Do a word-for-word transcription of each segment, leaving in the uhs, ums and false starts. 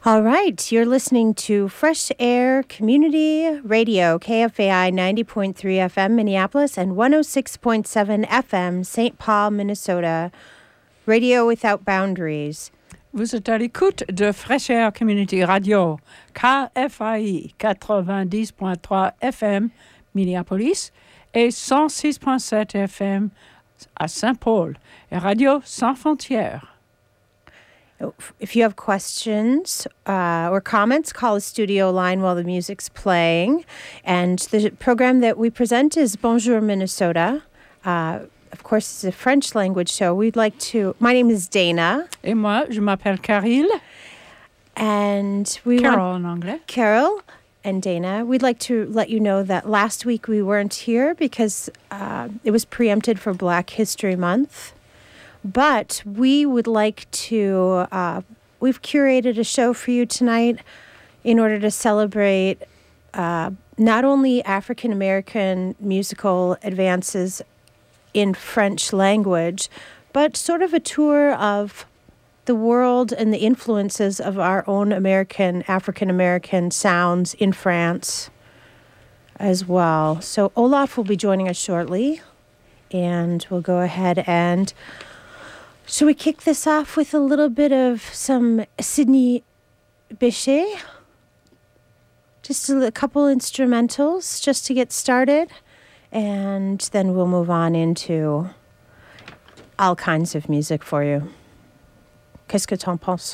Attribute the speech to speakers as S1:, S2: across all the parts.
S1: All right, you're listening to Fresh Air Community Radio, K F A I ninety point three F M Minneapolis and one oh six point seven F M Saint Paul, Minnesota. Radio without boundaries.
S2: Vous êtes à l'écoute de Fresh Air Community Radio, K F A I quatre-vingt-dix point trois F M Minneapolis et cent six point sept F M à Saint-Paul, et Radio Sans Frontières.
S1: If you have questions uh, or comments, call the studio line while the music's playing. And the program that we present is Bonjour Minnesota. Uh, of course, it's a French language show. We'd like to... My name is Dana.
S2: Et moi, je m'appelle Caril.
S1: And we
S2: Carol
S1: want...
S2: en anglais.
S1: Carol and Dana. We'd like to let you know that last week we weren't here because uh, it was preempted for Black History Month. But we would like to, uh, we've curated a show for you tonight in order to celebrate uh, not only African-American musical advances in French language, but sort of a tour of the world and the influences of our own American, African-American sounds in France as well. So Olaf will be joining us shortly, and we'll go ahead and... Should we kick this off with a little bit of some Sidney Bechet? Just a, a couple instrumentals just to get started. And then we'll move on into all kinds of music for you. Qu'est-ce que t'en penses?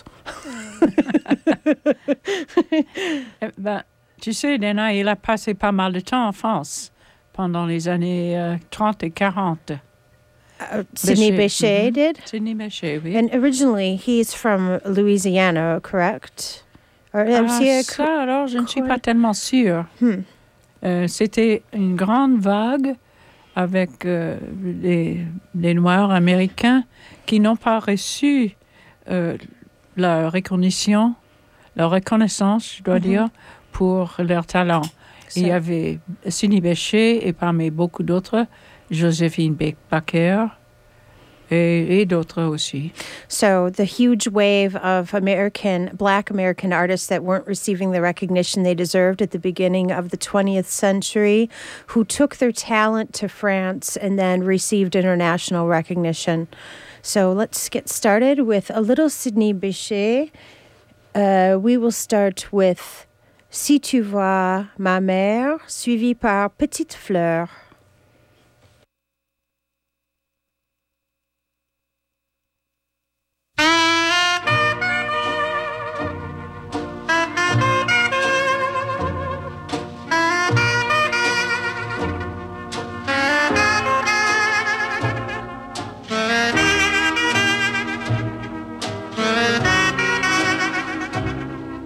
S2: eh ben, tu sais, Dana, il a passé pas mal de temps en France pendant les années euh, trente et quarante.
S1: Uh, Sidney Bechet
S2: mm-hmm.
S1: did?
S2: Sidney Bechet, oui.
S1: And originally, he's from Louisiana, correct? Or,
S2: ah,
S1: ça,
S2: ça, alors, je ne suis pas tellement sûre.
S1: Hmm.
S2: Euh, c'était une grande vague avec euh, les, les Noirs américains qui n'ont pas reçu euh, la reconnaissance, la reconnaissance, je dois mm-hmm. dire, pour leur talent. So. Il y avait Sidney Bechet et parmi beaucoup d'autres, Joséphine Baker, et, et d'autres aussi.
S1: So the huge wave of American, Black American artists that weren't receiving the recognition they deserved at the beginning of the twentieth century, who took their talent to France and then received international recognition. So let's get started with a little Sidney Bechet. Uh, we will start with Si tu vois ma mère, suivi par Petite Fleur.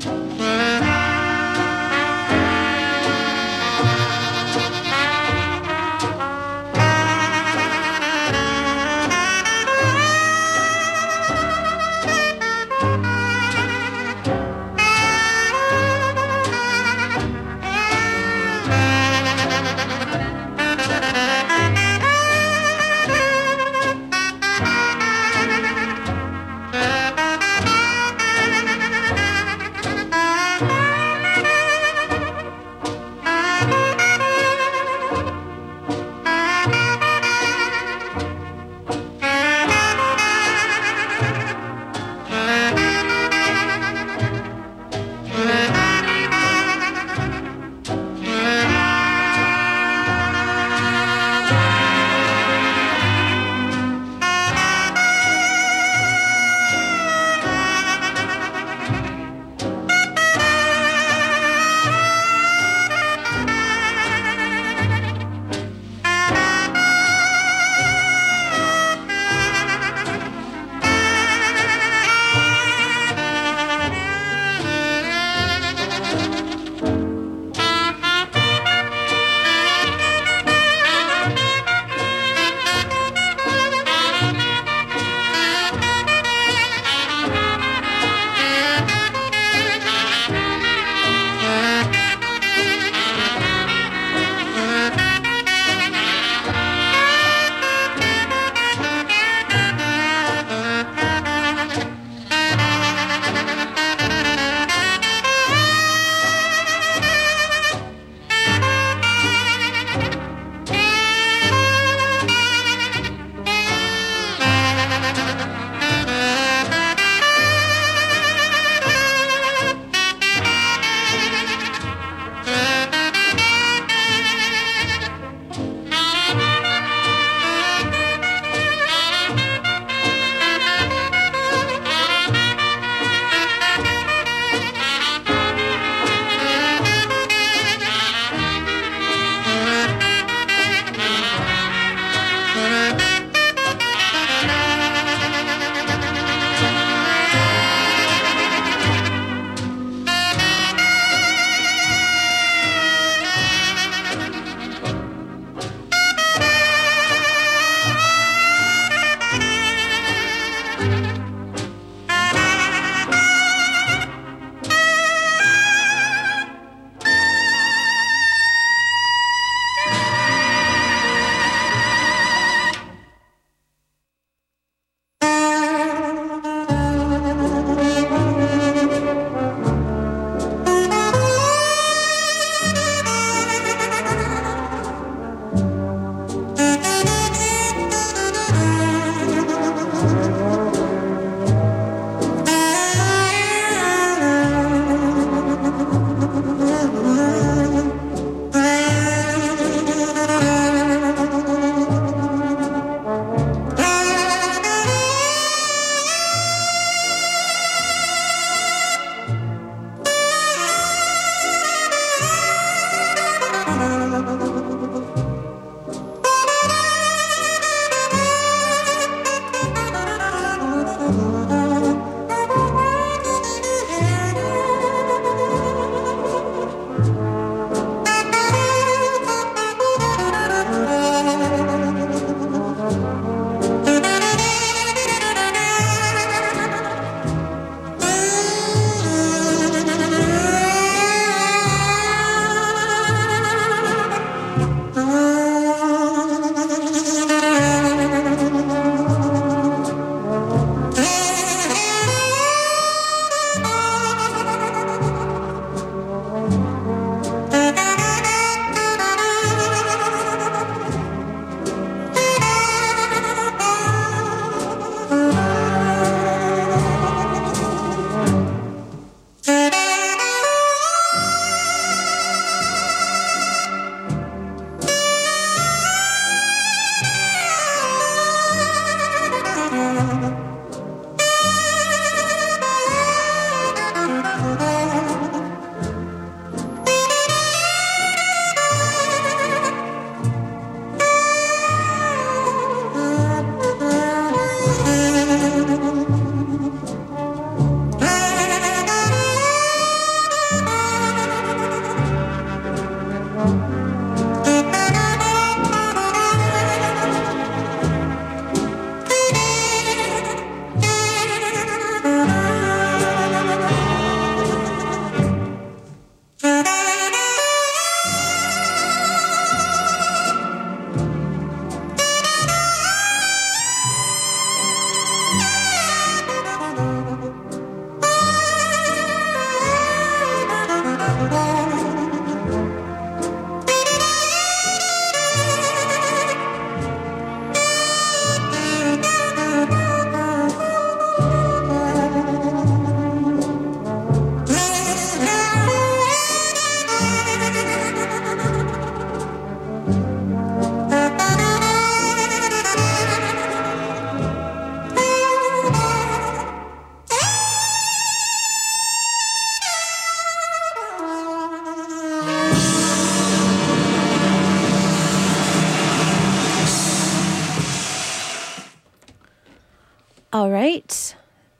S3: Thank you.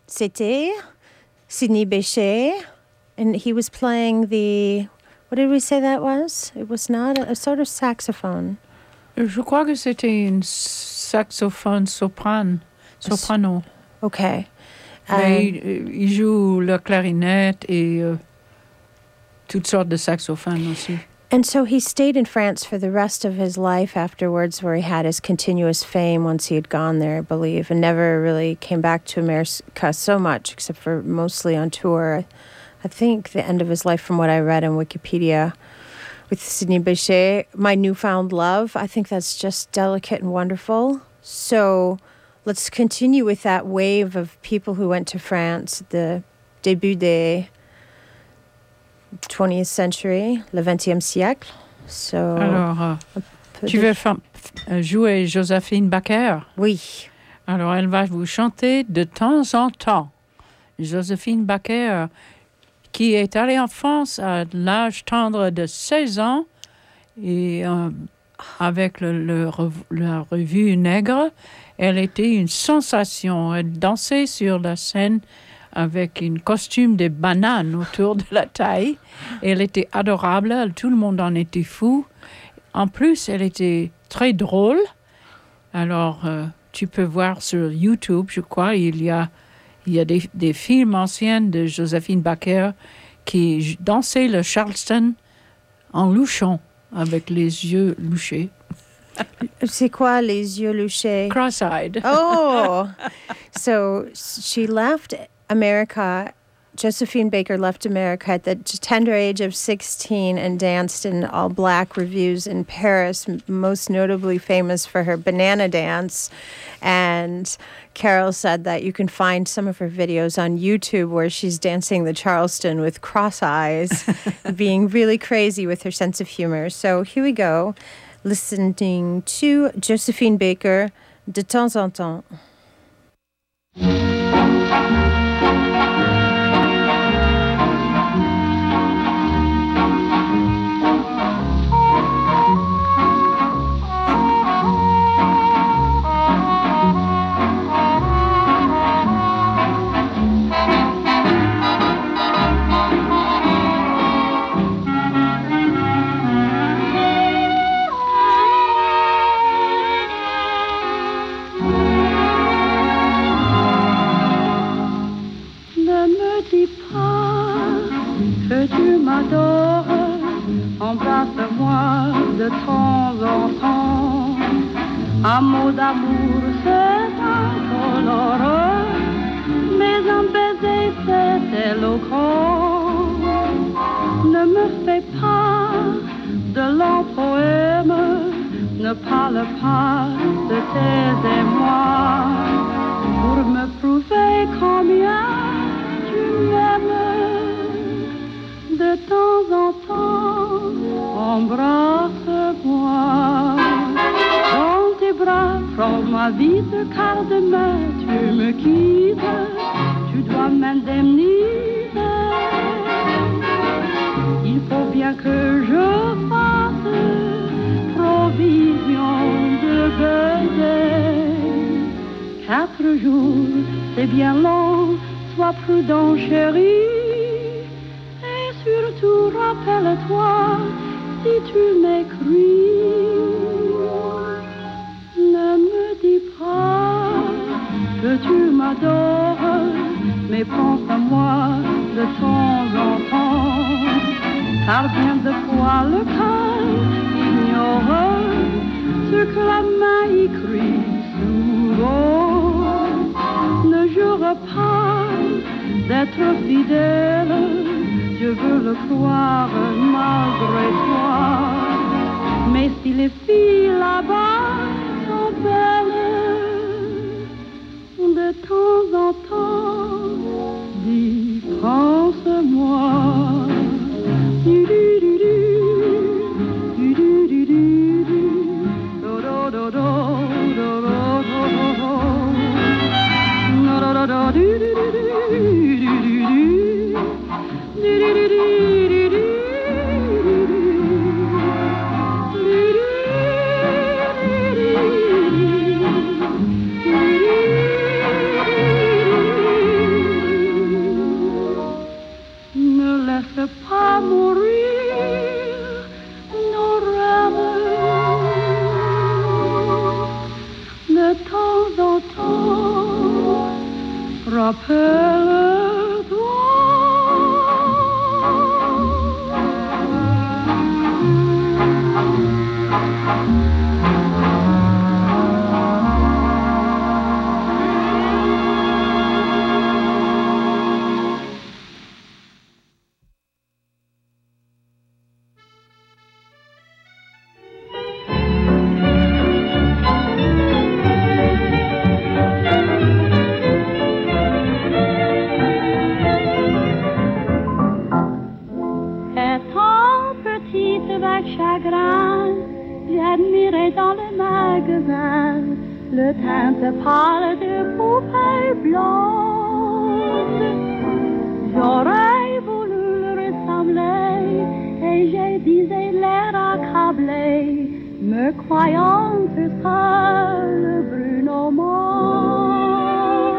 S1: c'était Sidney Bechet, and he was playing the, what did we say that was? It was not a, a sort of saxophone.
S2: Je crois que c'était un saxophone soprano. soprano.
S1: Okay.
S2: Mais il, il joue la clarinette et euh, toutes sortes de saxophones aussi.
S1: And so he stayed in France for the rest of his life afterwards, where he had his continuous fame once he had gone there, I believe, and never really came back to America so much, except for mostly on tour. I think the end of his life, from what I read on Wikipedia, with Sidney Bechet, My Newfound Love. I think that's just delicate and wonderful. So let's continue with that wave of people who went to France at the début des twentieth century, le vingtième siècle. So,
S2: Alors, euh, tu veux fa- jouer Joséphine Baker?
S1: Oui.
S2: Alors, elle va vous chanter de temps en temps. Joséphine Baker, qui est allée en France à l'âge tendre de seize ans, et euh, avec le, le, la revue Nègre, elle était une sensation. Elle dansait sur la scène avec un costume de banane autour de la taille. Elle était adorable, tout le monde en était fou. En plus, elle était très drôle. Alors, euh, tu peux voir sur YouTube, je crois, il y a, il y a des, des films anciens de Joséphine Baker qui dansait le Charleston en louchant, avec les yeux louchés.
S1: C'est quoi les yeux louchés?
S2: Cross-eyed.
S1: Oh, so she left America. Josephine Baker left America at the tender age of sixteen and danced in all black revues in Paris, most notably famous for her banana dance. And Carol said that you can find some of her videos on YouTube where she's dancing the Charleston with cross eyes, being really crazy with her sense of humor. So here we go, listening to Josephine Baker, De temps en temps.
S3: Embrasse-moi de temps en temps. Un mot d'amour, c'est incolore, mais un baiser, c'est éloquent. Ne me fais pas de longs poèmes, ne parle pas de tes émois, pour me prouver combien tu m'aimes. De temps en temps, embrasse-moi. Dans tes bras, prends-moi vite, car demain tu me quittes. Tu dois m'indemniser. Il faut bien que je fasse provision de baiser. Quatre jours, c'est bien long, sois prudent, chérie. Surtout, rappelle-toi, si tu m'écris, ne me dis pas que tu m'adores, mais pense à moi de temps en temps, car bien de fois le cœur ignore ce que la main écrit souvent. Ne jure pas d'être fidèle, je veux le croire malgré toi. Mais si les filles là-bas sont belles, de temps en temps, dis, pense-moi. Du, du, du, du, du, du, du, du, du, do, do, do, do, do, do, do, do, do, do, do, du, du, du, du, du, du, du. le teinte pâle de poupée blonde. J'aurais voulu le ressembler et j'ai disais l'air accablé, me croyant seul brune au monde.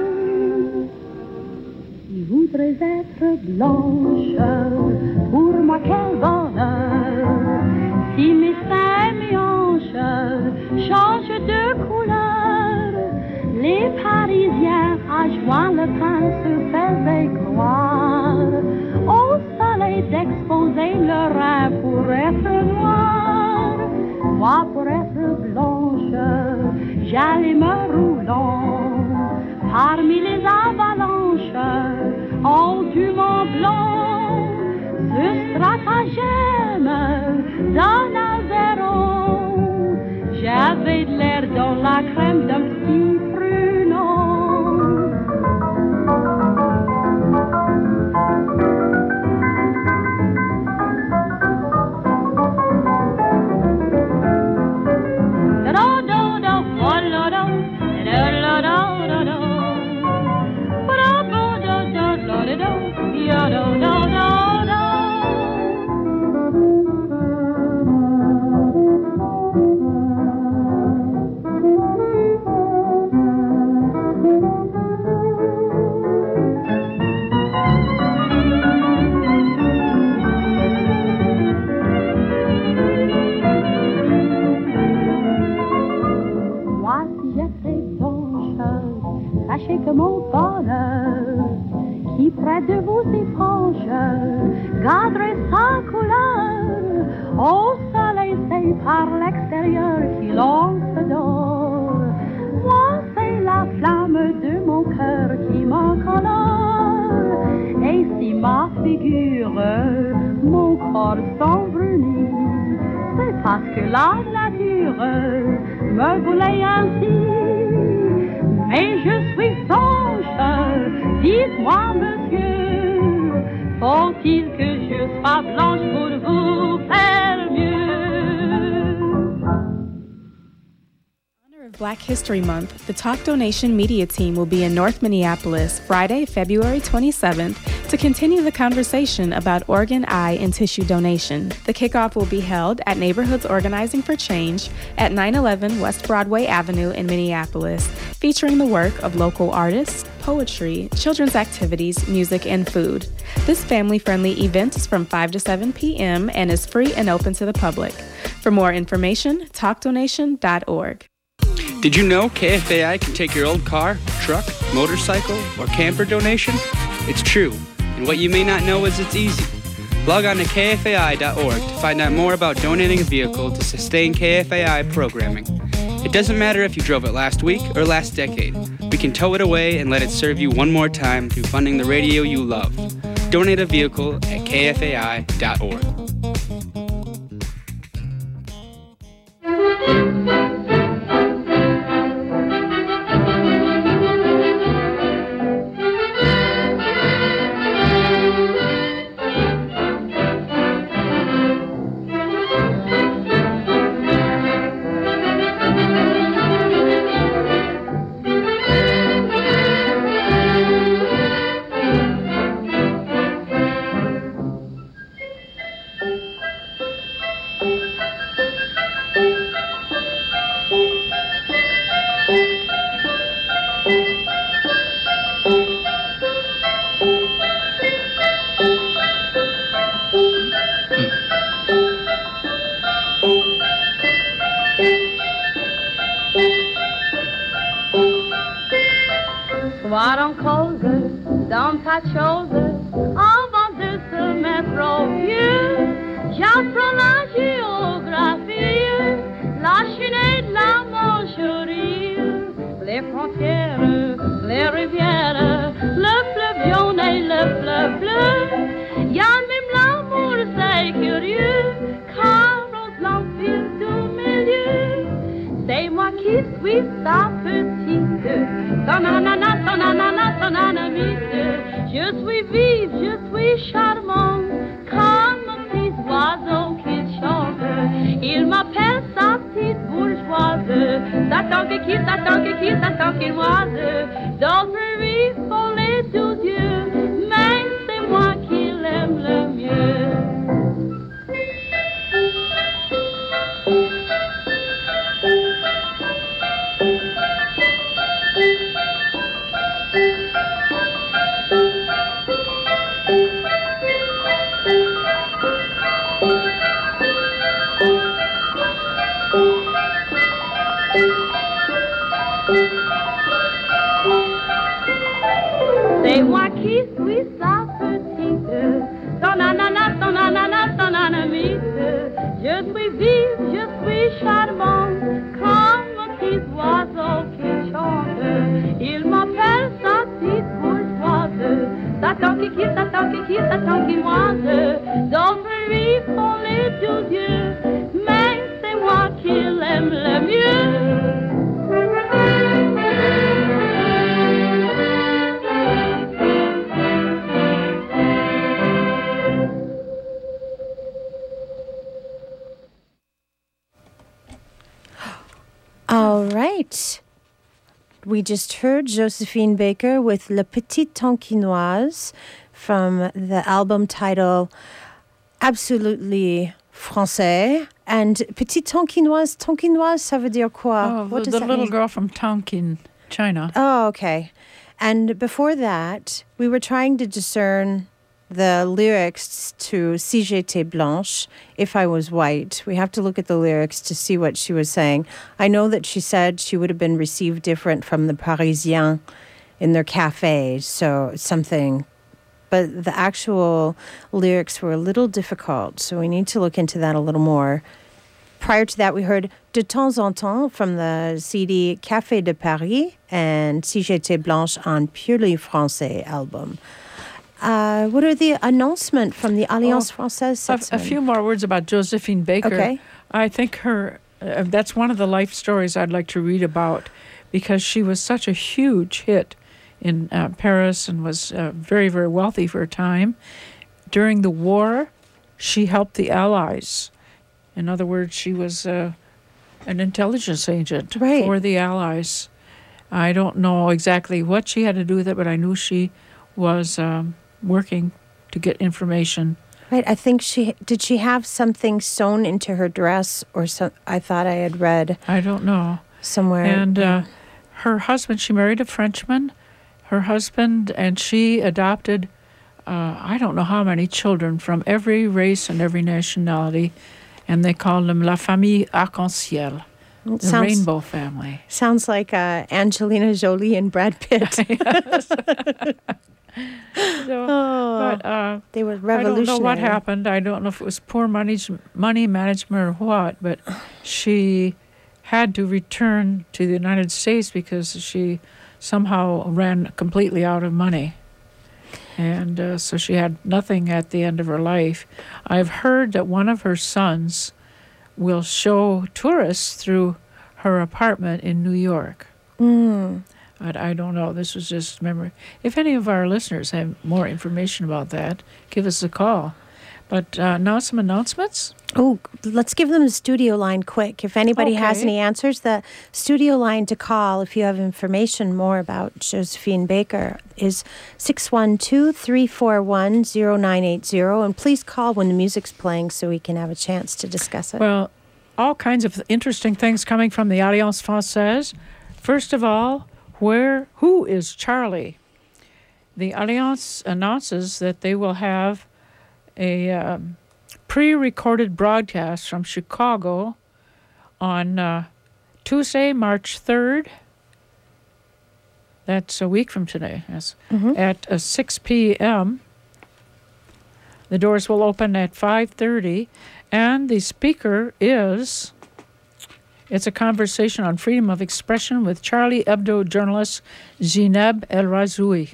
S3: Je voudrais être blanche, pour moi quel bonheur, si mes seins, mes hanches changent de couleur. Les Parisiens à juin le pain se faisaient croire au soleil d'exposer leur rein pour être noir. Moi pour être blanche, j'allais me roulant parmi les avalanches en du Mont Blanc. Ce stratagème d'un Alvéron, j'avais de l'air dans la crème d'un petit pruneau. Que mon bonheur, qui près de vous est franche, garderait sa couleur. Au soleil, c'est par l'extérieur qu'il lance d'or. Moi, c'est la flamme de mon cœur qui m'encolore. Et si ma figure, mon corps s'embrunit, c'est parce que la nature me voulait ainsi. Mais je suis franche, dites-moi monsieur, faut-il que je sois blanche pour vous faire mieux?
S4: In honor of Black History Month, the Talk Donation Media Team will be in North Minneapolis Friday, February twenty-seventh to continue the conversation about organ, eye, and tissue donation. The kickoff will be held at Neighborhoods Organizing for Change at nine eleven West Broadway Avenue in Minneapolis, featuring the work of local artists, poetry, children's activities, music, and food. This family-friendly event is from five to seven p.m. and is free and open to the public. For more information, talk donation dot org.
S5: Did you know K F A I can take your old car, truck, motorcycle, or camper donation? It's true, and what you may not know is it's easy. Log on to K F A I dot org to find out more about donating a vehicle to sustain K F A I programming. It doesn't matter if you drove it last week or last decade. We can tow it away and let it serve you one more time through funding the radio you love. Donate a vehicle at K F A I dot org.
S3: Soir en cause dans ta chose, avant de se mettre au vieux, j'apprends la géographie, la Chine et la Manchurie, les frontières, les rivières, le fleuve jaune et le fleuve bleu. Y'a même l'amour, c'est curieux, car ose l'empire du milieu. C'est moi qui suis sa petite, ton ananas, ton ananas, ton anamite. Je suis vive, je suis charmante, comme un petit oiseau qui chante. Il m'appelle sa petite bourgeoise, ça qu'il qui s'attend, qu'il qui s'attend qu'il moise. Dans Prairie font les douze yeux, mais c'est moi qui l'aime le mieux. C'est moi qui suis sa petite, son ananas, son ananas, son anamite. Je suis vive, je suis charmante, comme un petit oiseau qui chante. Il m'appelle sa petite bourgeoise, Satan qui qui, Satan qui qui, Satan qui moise. Dans lui font les douze yeux, mais c'est moi qui l'aime le mieux.
S1: All right. We just heard Josephine Baker with La Petite Tonkinoise from the album title Absolutely Français. And Petite Tonkinoise, Tonkinoise, ça veut dire quoi?
S2: Oh,
S1: what
S2: the,
S1: does
S2: the
S1: that
S2: little
S1: mean?
S2: girl from Tonkin, China.
S1: Oh, okay. And before that, we were trying to discern the lyrics to Si j'étais blanche, If I Was White. We have to look at the lyrics to see what she was saying. I know that she said she would have been received different from the Parisiens in their cafes, so something. But the actual lyrics were a little difficult, so we need to look into that a little more. Prior to that, we heard De temps en temps from the C D Café de Paris and Si j'étais blanche on Purely Français album. Uh, what are the announcements from the Alliance
S2: Oh,
S1: Française?
S2: A, a few more words about Josephine Baker.
S1: Okay.
S2: I think her, uh, that's one of the life stories I'd like to read about because she was such a huge hit in uh, Paris and was uh, very, very wealthy for a time. During the war, she helped the Allies. In other words, she was uh, an intelligence agent
S1: Right.
S2: for the Allies. I don't know exactly what she had to do with it, but I knew she was um, working to get information.
S1: Right. I think she did. She have something sewn into her dress, or so. I thought I had read
S2: I don't know.
S1: somewhere.
S2: And uh, her husband, she married a Frenchman. Her husband and she adopted, uh, I don't know how many children from every race and every nationality, and they called them La Famille Arc-en-Ciel,
S1: It
S2: the
S1: sounds,
S2: rainbow family.
S1: Sounds like uh, Angelina Jolie and Brad Pitt.
S2: So,
S1: Oh,
S2: but uh,
S1: they were
S2: I don't
S1: revolutionary.
S2: know what happened. I don't know if it was poor money, money management or what, but she had to return to the United States because she somehow ran completely out of money. And uh, so she had nothing at the end of her life. I've heard that one of her sons will show tourists through her apartment in New York.
S1: Mm.
S2: I, I don't know. This was just memory. If any of our listeners have more information about that, give us a call. But uh, now some announcements.
S1: Oh, let's give them the studio line quick. If anybody has
S2: Okay.
S1: any answers, the studio line to call if you have information more about Josephine Baker is six one two, three four one, zero nine eight zero. And please call when the music's playing so we can have a chance to discuss it.
S2: Well, all kinds of interesting things coming from the Alliance Française. First of all, where who is Charlie? The Alliance announces that they will have a um, pre-recorded broadcast from Chicago on uh, Tuesday, March third. That's a week from today, yes,
S1: Mhm.
S2: at uh, six p.m. The doors will open at five thirty, and the speaker is... It's a conversation on freedom of expression with Charlie Hebdo journalist Zineb El Razoui.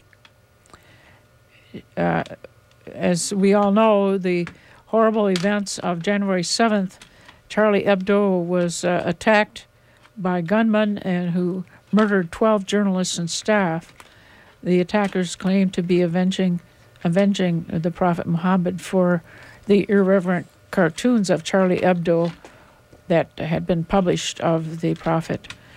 S2: Uh, as we all know, the horrible events of January seventh, Charlie Hebdo was uh, attacked by gunmen and who murdered twelve journalists and staff. The attackers claimed to be avenging, avenging the Prophet Muhammad for the irreverent cartoons of Charlie Hebdo that had been published of the Prophet.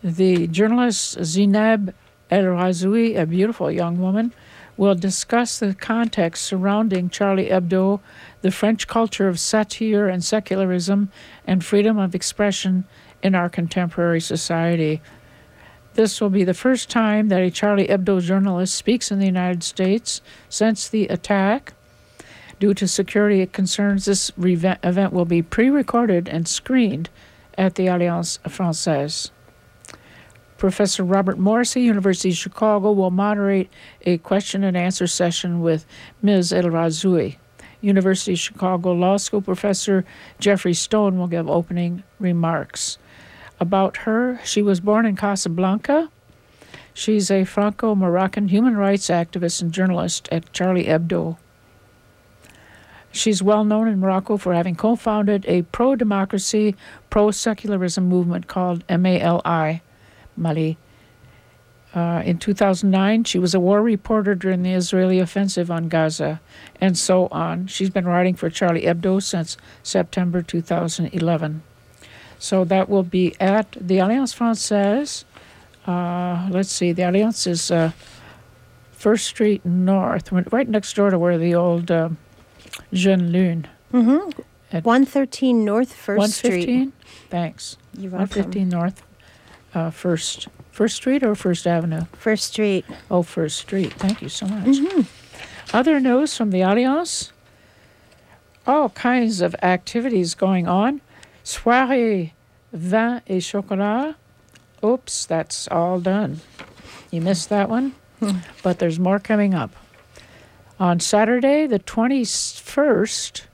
S2: The journalist Zineb El Razoui, a beautiful young woman, will discuss the context surrounding Charlie Hebdo, the French culture of satire and secularism, and freedom of expression in our contemporary society. This will be the first time that a Charlie Hebdo journalist speaks in the United States since the attack. Due to security concerns, this re- event will be pre-recorded and screened at the Alliance Française. Professor Robert Morrissey, University of Chicago, will moderate a question and answer session with Miz El Razoui. University of Chicago Law School Professor Jeffrey Stone will give opening remarks. About her, she was born in Casablanca. She's a Franco-Moroccan human rights activist and journalist at Charlie Hebdo. She's well known in Morocco for having co-founded a pro-democracy, pro-secularism movement called M A L I. Mali. Uh, in two thousand nine, she was a war reporter during the Israeli offensive on Gaza, and so on. She's been writing for Charlie Hebdo since September two thousand eleven. So that will be at the Alliance Française. Uh, let's see, the Alliance is uh, First Street North, right next door to where the old uh, Jeune Lune.
S1: Mm-hmm.
S2: At
S1: one thirteen North First
S2: one
S1: Street.
S2: fifteen? Thanks.
S1: You're
S2: one
S1: welcome.
S2: fifteen North uh, First. First Street or First Avenue?
S1: First Street.
S2: Oh, First Street. Thank you so much.
S1: Mm-hmm.
S2: Other news from the Alliance? All kinds of activities going on. Soirée vin et chocolat. Oops, that's all done. You missed that one?
S1: Hmm.
S2: But there's more coming up. On Saturday, the twenty-first.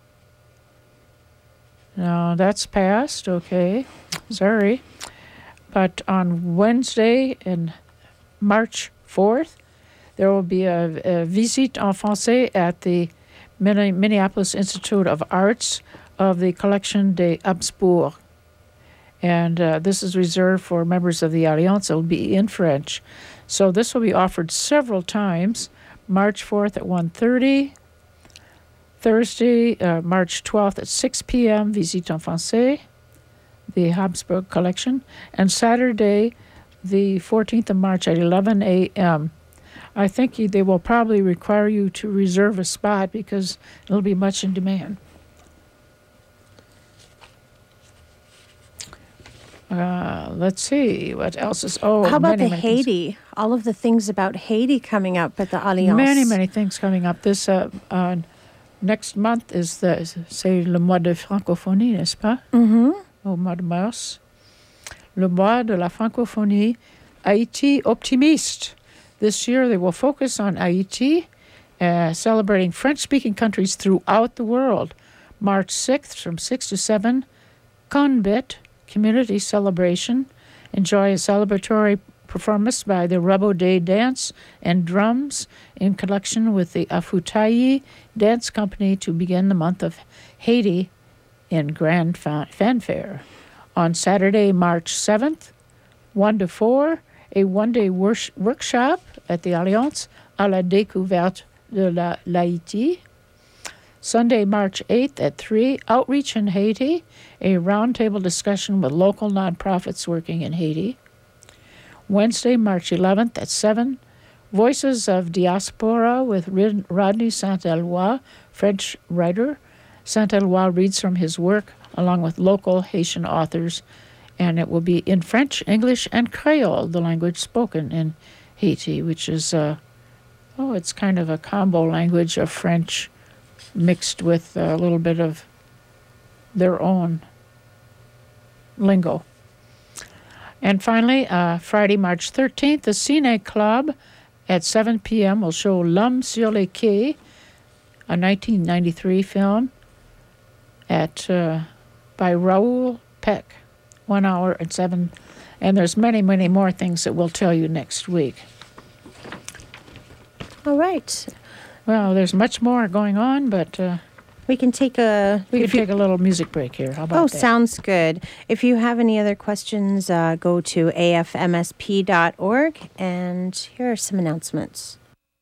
S2: No, that's past. Okay. Sorry. But on Wednesday, in March fourth, there will be a, a visite en français at the Minneapolis Institute of Arts of the Collection des Habsbourg. And uh, this is reserved for members of the Alliance. It will be in French. So this will be offered several times. March fourth at one thirty. Thursday, uh, March twelfth at six p.m., visite en français, the Habsburg Collection, and Saturday, the fourteenth of March at eleven a.m. I think they will probably require you to reserve a spot because it'll be much in demand. Uh, let's see, what else is... Oh,
S1: How about
S2: many,
S1: the
S2: many
S1: Haiti?
S2: things.
S1: All of the things about Haiti coming up at the Alliance.
S2: Many, many things coming up. This uh, uh, next month is the c'est le mois de francophonie, n'est-ce pas?
S1: Mm-hmm.
S2: Au mois de mars. Le mois de la francophonie, Haïti optimiste. This year they will focus on Haiti, uh, celebrating French-speaking countries throughout the world. March sixth from six to seven, Conbit Community Celebration. Enjoy a celebratory performance by the Rabo Day Dance and Drums in connection with the Afutayi Dance Company to begin the month of Haiti in grand fan- fanfare. On Saturday, March seventh, one to four, a one-day wor- workshop at the Alliance à la découverte de la l'Haïti. Sunday, March eighth at three, Outreach in Haiti, a roundtable discussion with local nonprofits working in Haiti. Wednesday, March eleventh at seven, Voices of Diaspora with Rodney Saint-Eloi, French writer. Saint-Eloi reads from his work along with local Haitian authors, and it will be in French, English, and Creole, the language spoken in Haiti, which is, uh, oh, it's kind of a combo language of French mixed with a little bit of their own lingo. And finally, uh, Friday, March thirteenth, the Cine Club at seven p.m. will show L'Homme sur les Quais, a nineteen ninety-three film at uh, by Raoul Peck, one hour and seven. And there's many, many more things that we'll tell you next week.
S1: All right.
S2: Well, there's much more going on, but uh,
S1: We can take a...
S2: we can
S1: if you-
S2: take a little music break here. How about
S1: Oh,
S2: that?
S1: sounds good. If you have any other questions, uh, go to a f m s p dot org, and here are some announcements.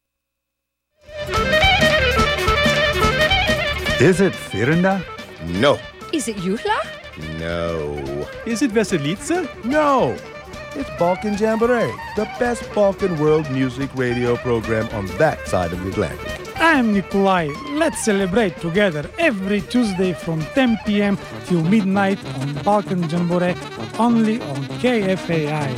S6: Is it Firnda?
S7: No.
S8: Is it Yuhla?
S7: No.
S9: Is it Veselice? No.
S7: It's Balkan Jamboree, the best Balkan world music radio program on that side of the Atlantic.
S8: I'm Nikolai. Let's celebrate together every Tuesday from ten p.m. till midnight on Balkan Jamboree, only on K F A I.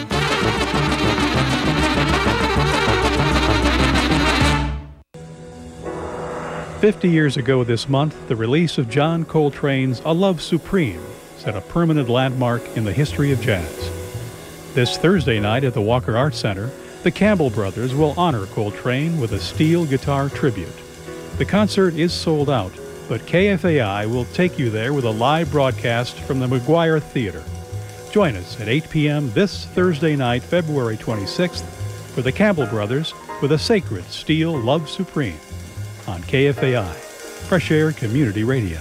S9: Fifty years ago this month, the release of John Coltrane's A Love Supreme set a permanent landmark in the history of jazz. This Thursday night at the Walker Arts Center, the Campbell Brothers will honor Coltrane with a steel guitar tribute. The concert is sold out, but K F A I will take you there with a live broadcast from the McGuire Theater. Join us at eight p.m. this Thursday night, February twenty-sixth, for the Campbell Brothers with a sacred steel Love Supreme on K F A I, Fresh Air Community Radio.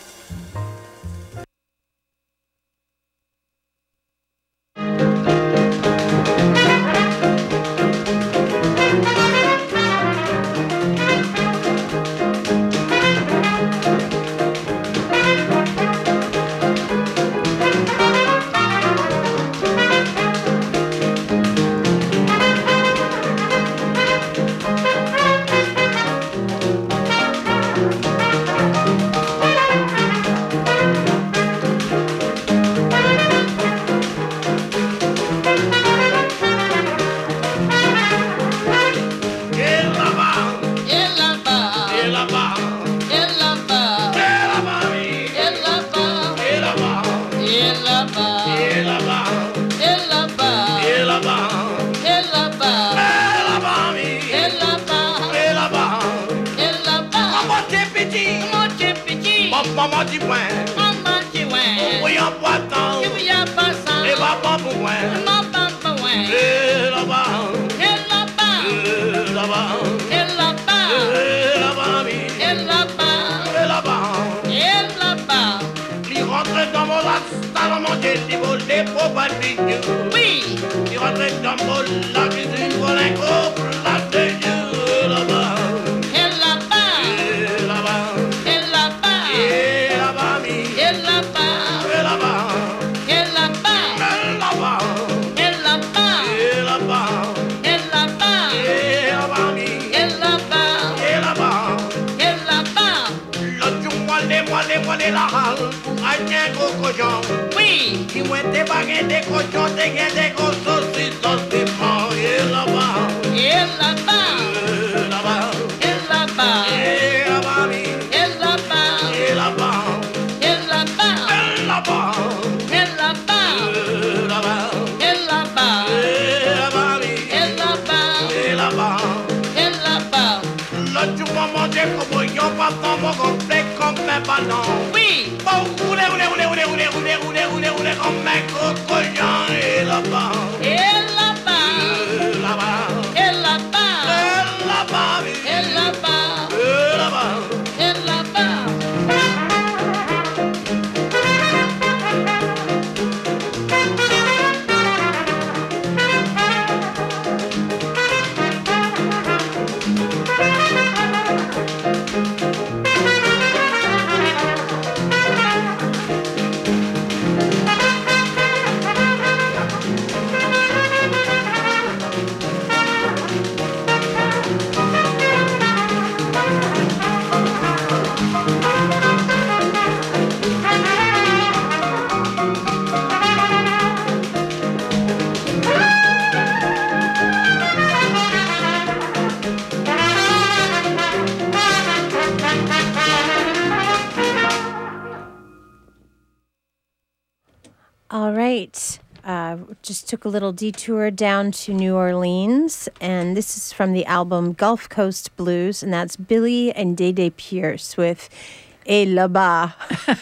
S1: All right. Uh, just took a little detour down to New Orleans, and this is from the album Gulf Coast Blues, and that's Billy and Dédé Pierce with Et là-bas.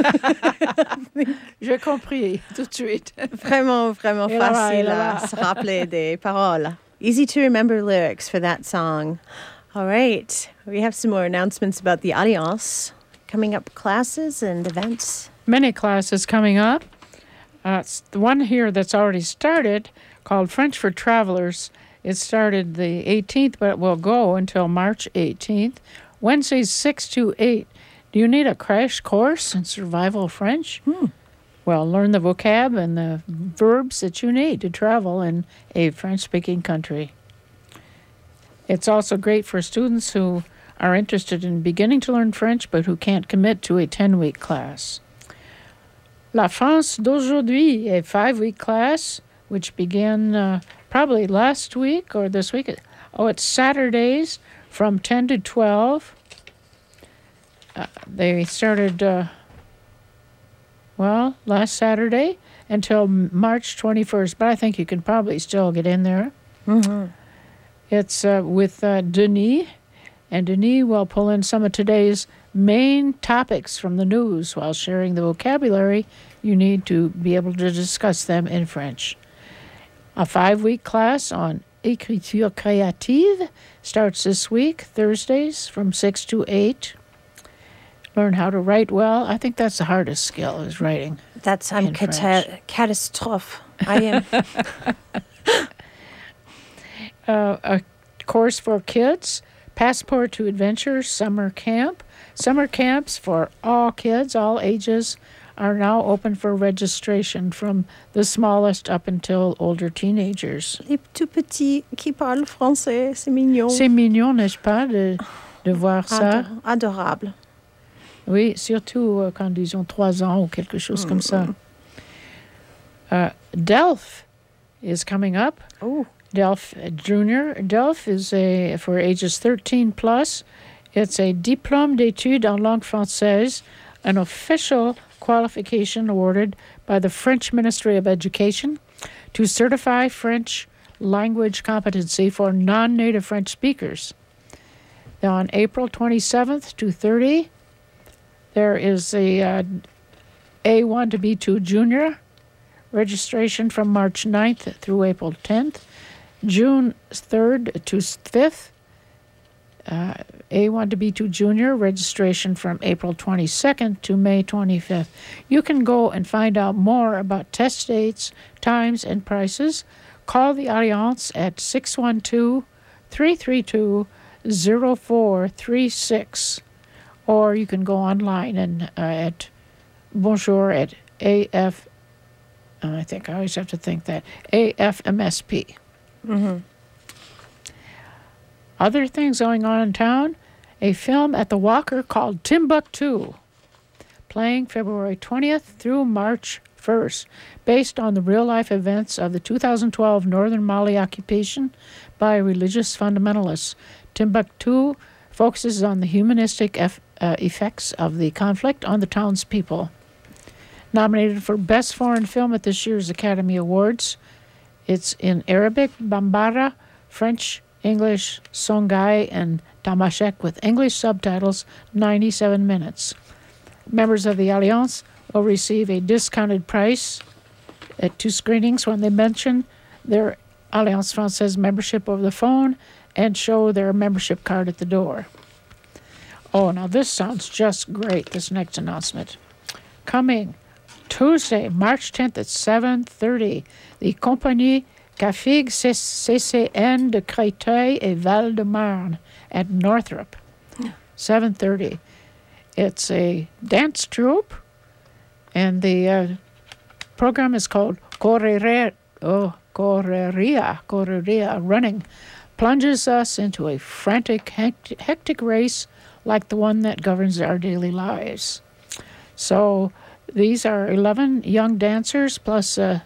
S2: J'ai compris tout de suite.
S1: Vraiment, vraiment
S2: Et là-bas,
S1: facile
S2: et là-bas.
S1: à se rappeler des paroles. Easy to remember lyrics for that song. All right. We have some more announcements about the Alliance. Coming up classes and events.
S2: Many classes coming up. Uh, it's the one here that's already started, called French for Travelers. It started the eighteenth, but it will go until March eighteenth. Wednesdays six to eight. Do you need a crash course in survival French?
S1: Hmm.
S2: Well, learn the vocab and the verbs that you need to travel in a French-speaking country. It's also great for students who are interested in beginning to learn French but who can't commit to a ten-week class. La France d'aujourd'hui, a five-week class, which began uh, probably last week or this week. Oh, it's Saturdays from ten to twelve. Uh, they started, uh, well, last Saturday until March twenty-first, but I think you can probably still get in there.
S1: Mm-hmm.
S2: It's uh, with uh, Denis, and Denis will pull in some of today's main topics from the news while sharing the vocabulary you need to be able to discuss them in French. A five-week class on écriture créative starts this week, Thursdays from six to eight. Learn how to write well. I think that's the hardest skill, is writing.
S1: That's I'm cata- catastrophe. I am.
S2: uh, a course for kids, Passport to Adventure Summer Camp. Summer camps for all kids, all ages, are now open for registration from the smallest up until older teenagers.
S1: Les tout petits qui parlent français, c'est mignon.
S2: C'est mignon, n'est-ce pas, de, de voir ça?
S1: Adorable.
S2: Oui, surtout uh, quand ils ont trois ans ou quelque chose mm. comme ça. Uh, DELF is coming up.
S1: Oh.
S2: DELF Junior. DELF is a for ages thirteen plus. It's a diplôme d'études en langue française, an official qualification awarded by the French Ministry of Education to certify French language competency for non-native French speakers. Now, on April twenty-seventh to thirtieth, there is a uh, A one to B two Junior registration from March ninth through April tenth. June third to fifth, uh, A one to B two Junior registration from April twenty-second to May twenty-fifth. You can go and find out more about test dates, times, and prices. Call the Alliance at six one two, three three two, zero four three six, or you can go online and uh, at bonjour at A F, uh, I think I always have to think that, A F M S P.
S1: Mm-hmm.
S2: Other things going on in town, a film at the Walker called Timbuktu, playing February twentieth through March first, based on the real-life events of the two thousand twelve Northern Mali occupation by religious fundamentalists. Timbuktu focuses on the humanistic eff- uh, effects of the conflict on the townspeople. Nominated for Best Foreign Film at this year's Academy Awards. It's in Arabic, Bambara, French, English, Songhai, and Tamashek with English subtitles, ninety-seven minutes. Members of the Alliance will receive a discounted price at two screenings when they mention their Alliance Française membership over the phone and show their membership card at the door. Oh, now this sounds just great, this next announcement. Coming Tuesday, March tenth at seven thirty, the Compagnie Cafig C C N de Créteil et Val-de-Marne at Northrop, seven thirty. It's a dance troupe, and the uh, program is called Correria, oh, Correria, Correria, running, plunges us into a frantic, hectic, hectic race like the one that governs our daily lives. So these are eleven young dancers plus uh,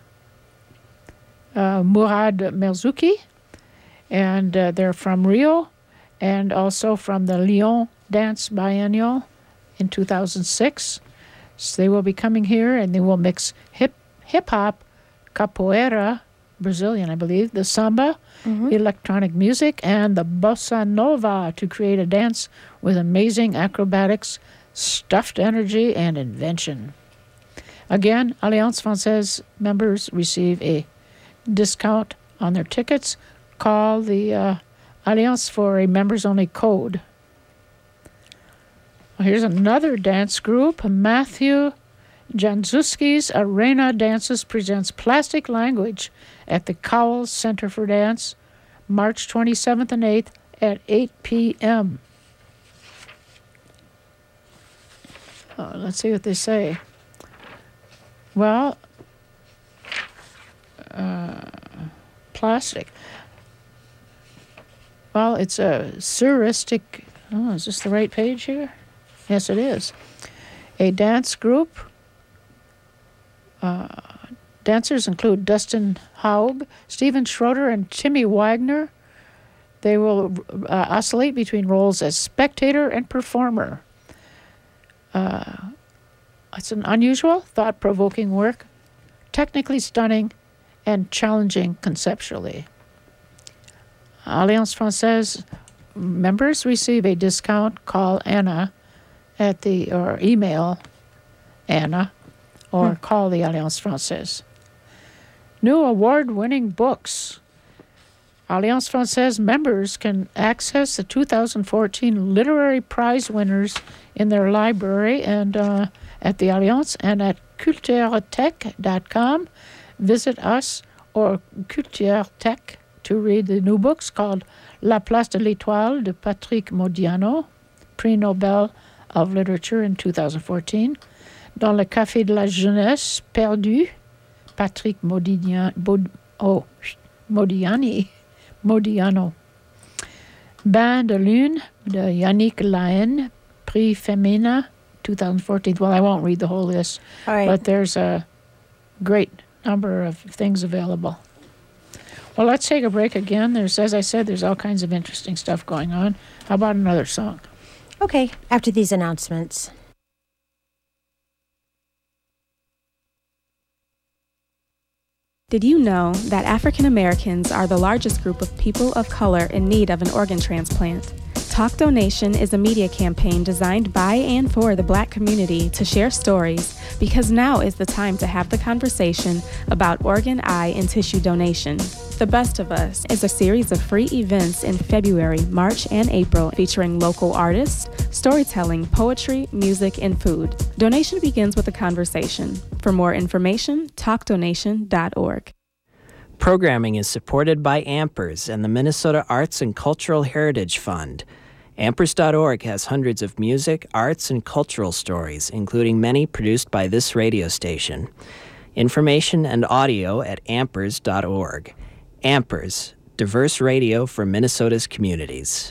S2: uh, Mourad Merzouki, and uh, they're from Rio and also from the Lyon Dance Biennial in two thousand six. So they will be coming here and they will mix hip hip hop, capoeira, Brazilian, I believe, the samba, mm-hmm. electronic music, and the bossa nova to create a dance with amazing acrobatics, stuffed energy, and invention. Again, Alliance Française members receive a discount on their tickets. Call the uh, Alliance for a members-only code. Well, here's another dance group. Matthew Janzuski's Arena Dances presents Plastic Language at the Cowles Center for Dance, March twenty-seventh and eighth at eight p.m. Oh, let's see what they say. Well, uh, plastic. Well, it's a surrealistic. Oh, is this the right page here? Yes, it is. A dance group. Uh, dancers include Dustin Haug, Steven Schroeder, and Timmy Wagner. They will uh, oscillate between roles as spectator and performer. Uh, it's an unusual, thought-provoking work, technically stunning, and challenging conceptually. Alliance Française members receive a discount. Call Anna at the, or email Anna, or hmm. call the Alliance Française. New award-winning books. Alliance Française members can access the two thousand fourteen literary prize winners in their library and uh, at the Alliance and at culturetech dot com. Visit us or Culturetech to read the new books called La Place de l'Étoile de Patrick Modiano, Prix Nobel of Literature in two thousand fourteen. Dans le Café de la Jeunesse Perdue, Patrick Modiano, Bod, oh, Modiani, Modiano. Bain de Lune de Yannick Lahaine, Prix Femina, two thousand fourteen. Well, I won't read the whole list, all right, but there's a great number of things available. Well, let's take a break again. There's, as I said, there's all kinds of interesting stuff going on. How about another song?
S1: Okay, after these announcements.
S4: Did you know that African Americans are the largest group of people of color in need of an organ transplant? Talk Donation is a media campaign designed by and for the Black community to share stories, because now is the time to have the conversation about organ, eye, and tissue donation. The Best of Us is a series of free events in February, March, and April featuring local artists, storytelling, poetry, music, and food. Donation begins with a conversation. For more information, talk donation dot org.
S10: Programming is supported by Ampers and the Minnesota Arts and Cultural Heritage Fund. Ampers dot org has hundreds of music, arts, and cultural stories, including many produced by this radio station. Information and audio at Ampers dot org. Ampers, diverse radio for Minnesota's communities.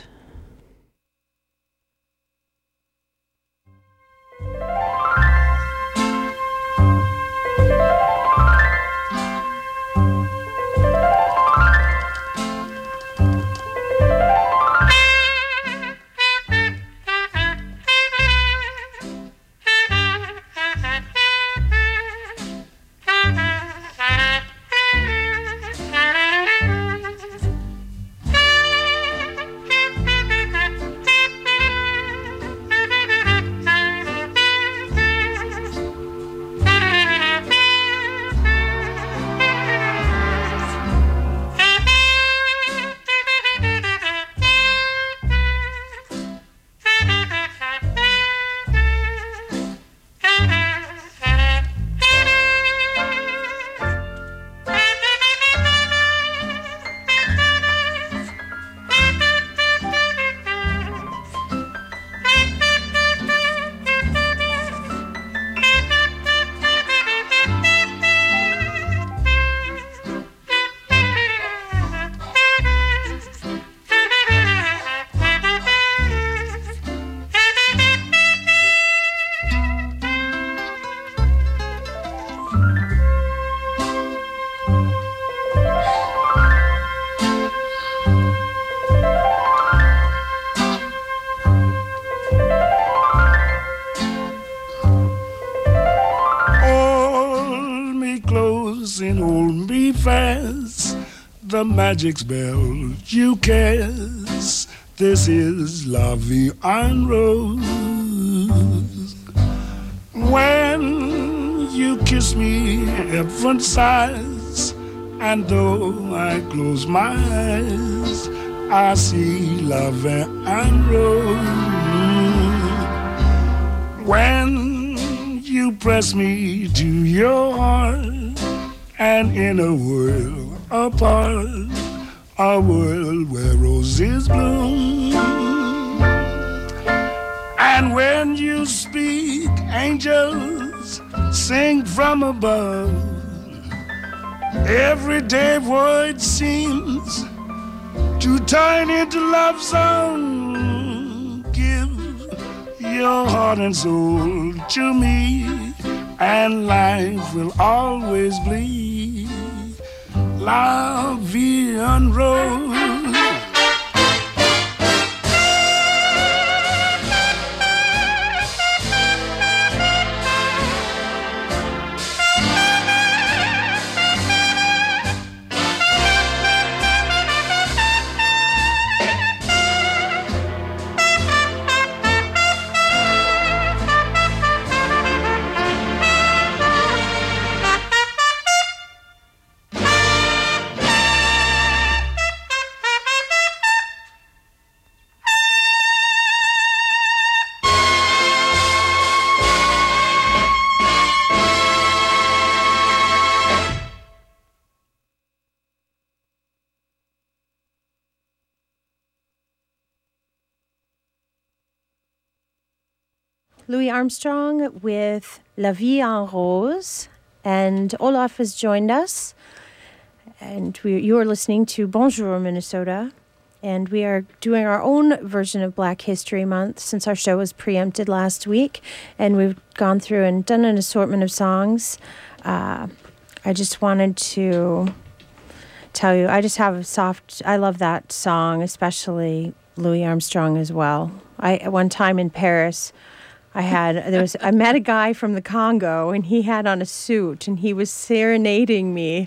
S11: The magic spell you cast. This is La Vie en Rose. When you kiss me, heaven sighs, and though I close my eyes, I see La Vie en Rose. When you press me to your heart, and in a world apart, a world where roses bloom. And when you speak, angels sing from above. Everyday word seems to turn into love song. Give your heart and soul to me, and life will always be la vie en rose.
S1: Louis Armstrong with La Vie en Rose, and Olaf has joined us, and we, you are listening to Bonjour Minnesota, and we are doing our own version of Black History Month since our show was preempted last week, and we've gone through and done an assortment of songs. Uh, I just wanted to tell you, I just have a soft, I love that song, especially Louis Armstrong as well. I at one time in Paris, I had, there was, I met a guy from the Congo, and he had on a suit, and he was serenading me.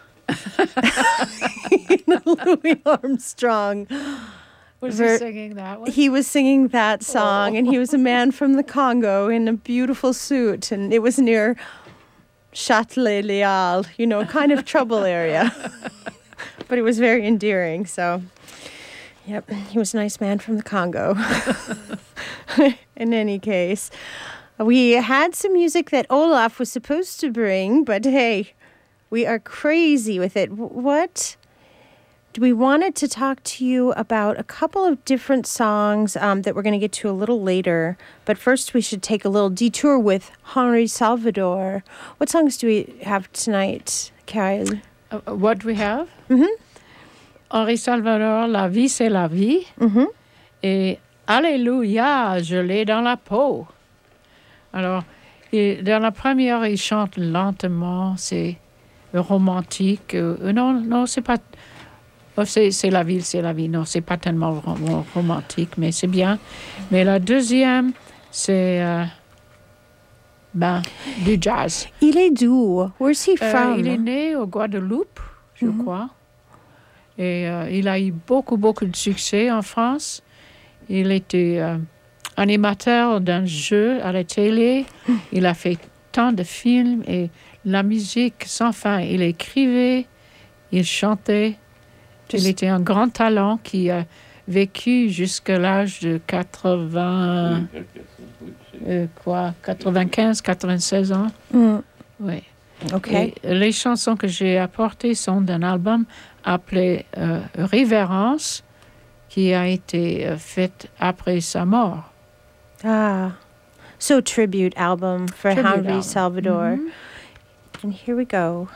S1: Louis Armstrong.
S2: Was he singing that one?
S1: He was singing that song, oh. And he was a man from the Congo in a beautiful suit, and it was near Châtelet-Léal, you know, kind of trouble area. But it was very endearing, so... Yep, he was a nice man from the Congo. In any case, we had some music that Olaf was supposed to bring, but hey, we are crazy with it. What? We wanted to talk to you about a couple of different songs um, that we're going to get to a little later. But first, we should take a little detour with Henri Salvador. What songs do we have tonight, Kyle?
S2: Uh, what do we have?
S1: Mm-hmm.
S2: Henri Salvador, La vie c'est la vie.
S1: Mm-hmm.
S2: Et Alléluia, je l'ai dans la peau. Alors, et dans la première, il chante lentement, c'est romantique. Euh, non, non, c'est pas... C'est, c'est la ville, c'est la vie. Non, c'est pas tellement rom- romantique, mais c'est bien. Mais la deuxième, c'est... Euh, ben, du jazz.
S1: Il est d'où? Where's he from?
S2: Euh, il est né au Guadeloupe, je mm-hmm. crois. Et euh, il a eu beaucoup, beaucoup de succès en France. Il était euh, animateur d'un jeu à la télé. Il a fait tant de films et la musique sans fin. Il écrivait, il chantait. Il était un grand talent qui a vécu jusqu'à l'âge de quatre-vingts... Euh, quoi, quatre-vingt-quinze, quatre-vingt-seize ans.
S1: Mm.
S2: Oui.
S1: OK.
S2: Et les chansons que j'ai apportées sont d'un album appelé euh, Révérence, qui a été euh, fait après sa mort.
S1: Ah, so tribute album for
S2: Tribute
S1: Henri
S2: album.
S1: Salvador.
S2: Mm-hmm.
S1: And here we go.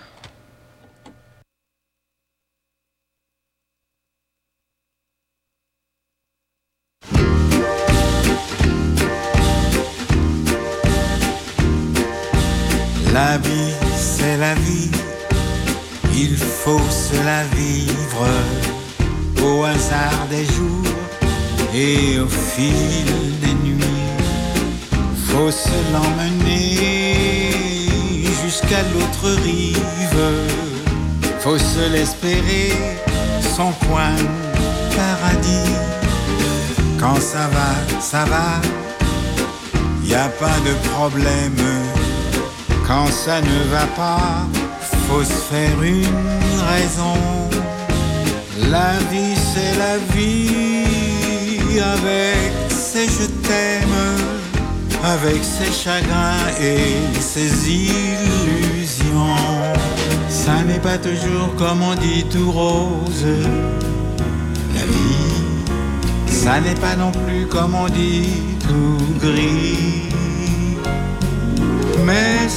S12: La vie, c'est la vie, il faut se la vivre au hasard des jours et au fil des nuits. Faut se l'emmener jusqu'à l'autre rive, faut se l'espérer, son coin de paradis. Quand ça va, ça va, y a pas de problème. Quand ça ne va pas, faut se faire une raison. La vie, c'est la vie, avec ses je t'aime, avec ses chagrins et ses illusions. Ça n'est pas toujours comme on dit tout rose. La vie, ça n'est pas non plus comme on dit tout gris. Mais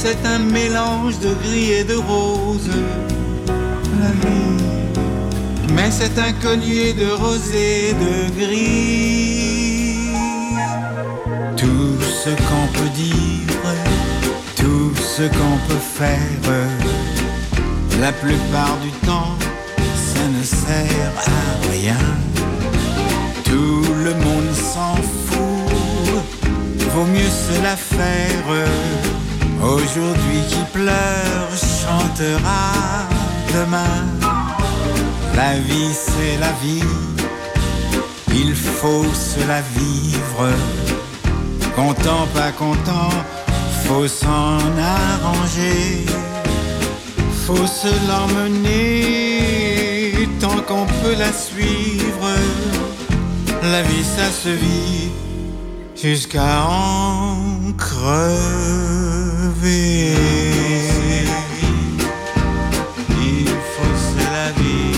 S12: c'est un mélange de gris et de rose. La vie, mais c'est un collier de rosé et de gris. Tout ce qu'on peut dire, tout ce qu'on peut faire, la plupart du temps, ça ne sert à rien. Tout le monde s'en fout, vaut mieux se la faire. Aujourd'hui qui pleure chantera demain. La vie c'est la vie, il faut se la vivre. Content, pas content, faut s'en arranger. Faut se l'emmener tant qu'on peut la suivre. La vie ça se vit jusqu'à en crever. Il faut se la vivre.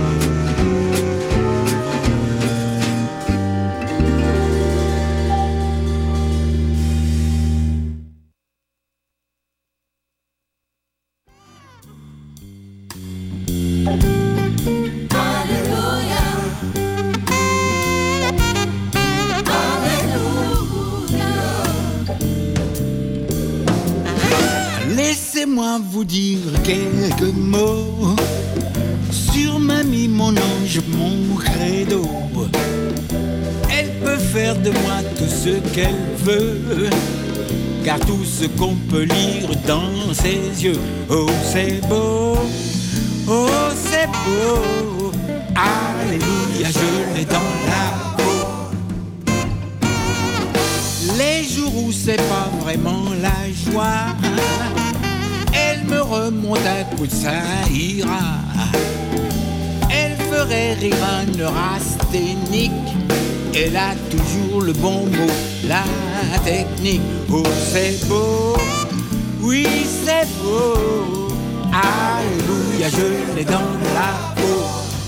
S12: Laissez-moi vous dire quelques mots sur mamie, mon ange, mon credo. Elle peut faire de moi tout ce qu'elle veut, car tout ce qu'on peut lire dans ses yeux. Oh c'est beau, oh c'est beau, alléluia, je l'ai dans la peau. Les jours où c'est pas vraiment la joie, elle me remonte à coups de ça ira. Elle ferait rire un neurasthénique. Elle a toujours le bon mot, la technique. Oh c'est beau, oui c'est beau, alléluia, je l'ai dans la peau.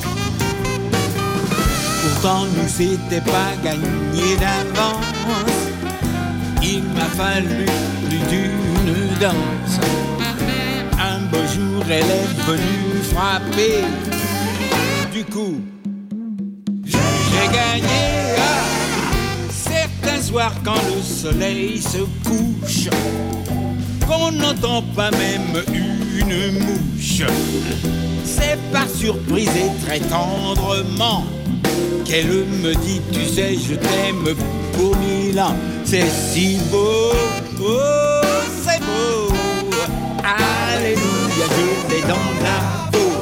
S12: Pourtant nous c'était pas gagné d'avance. Il m'a fallu plus d'une danse. Un beau jour elle est venue frapper. Du coup j'ai gagné. Ah, certains soirs quand le soleil se couche, qu'on n'entend pas même une mouche, c'est par surprise et très tendrement qu'elle me dit tu sais je t'aime pour mille ans. C'est si beau, oh c'est beau, alléluia, je l'ai dans la peau.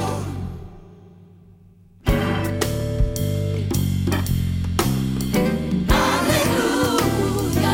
S12: Alléluia.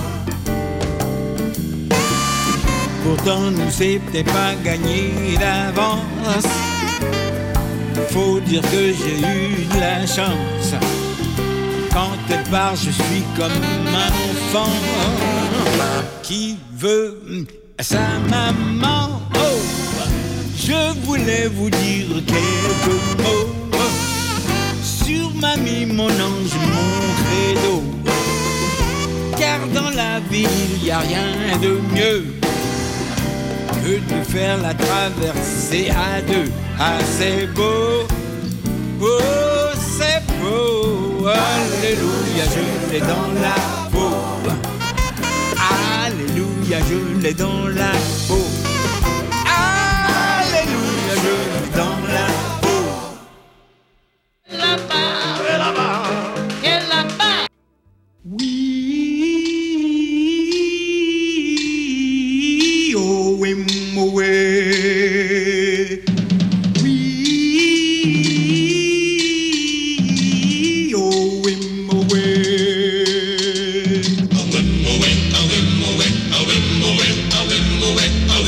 S12: Pourtant nous c'était pas gagné d'avance. Faut dire que j'ai eu de la chance. Quand elle part, je suis comme un enfant qui veut sa maman. Oh, je voulais vous dire quelques mots sur mamie, mon ange, mon credo. Car dans la vie, il n'y a rien de mieux que de faire la traversée à deux. Ah, c'est beau, oh, c'est beau, alléluia, je l'ai dans la peau. Alléluia, je l'ai dans la peau. Alléluia, je l'ai dans la peau. Là-bas, là-bas, et là-bas. Oui, oh, oui, oui.
S13: Away, away, away, away, away, away, away, away.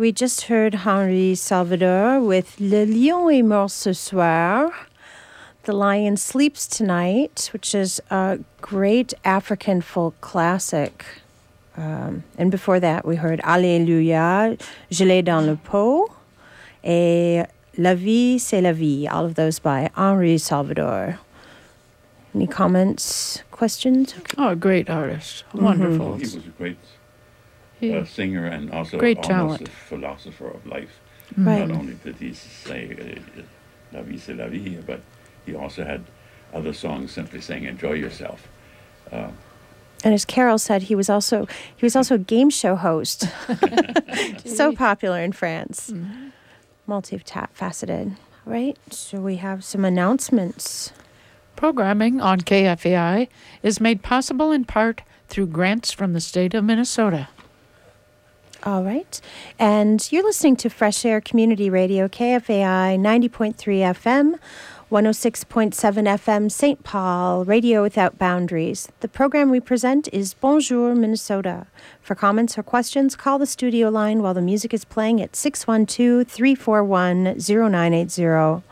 S1: we just heard Henri Salvador with Le Lion est mort ce soir. The Lion Sleeps Tonight, which is a great African folk classic. Um, and before that, we heard Alléluia, Je l'ai dans le pot, et La vie, c'est la vie. All of those by Henri Salvador. Any comments, questions?
S2: Oh, great artist.
S1: Mm-hmm.
S2: Wonderful.
S13: He was a great
S2: He-
S13: uh, singer and also
S2: Great
S13: almost
S2: talent.
S13: a philosopher of life.
S1: Right.
S13: Not only did he say uh, La vie, c'est la vie, but he also had other songs simply saying enjoy yourself. Uh,
S1: And as Carol said, he was also he was also a game show host. So popular in France.
S2: Mm-hmm.
S1: Multifaceted. Right? So we have some announcements.
S2: Programming on K F A I is made possible in part through grants from the state of Minnesota.
S1: All right. And you're listening to Fresh Air Community Radio, K F A I ninety point three F M, one oh six point seven F M, Saint Paul, Radio Without Boundaries. The program we present is Bonjour, Minnesota. For comments or questions, call the studio line while the music is playing at six one two, three four one, zero nine eight zero.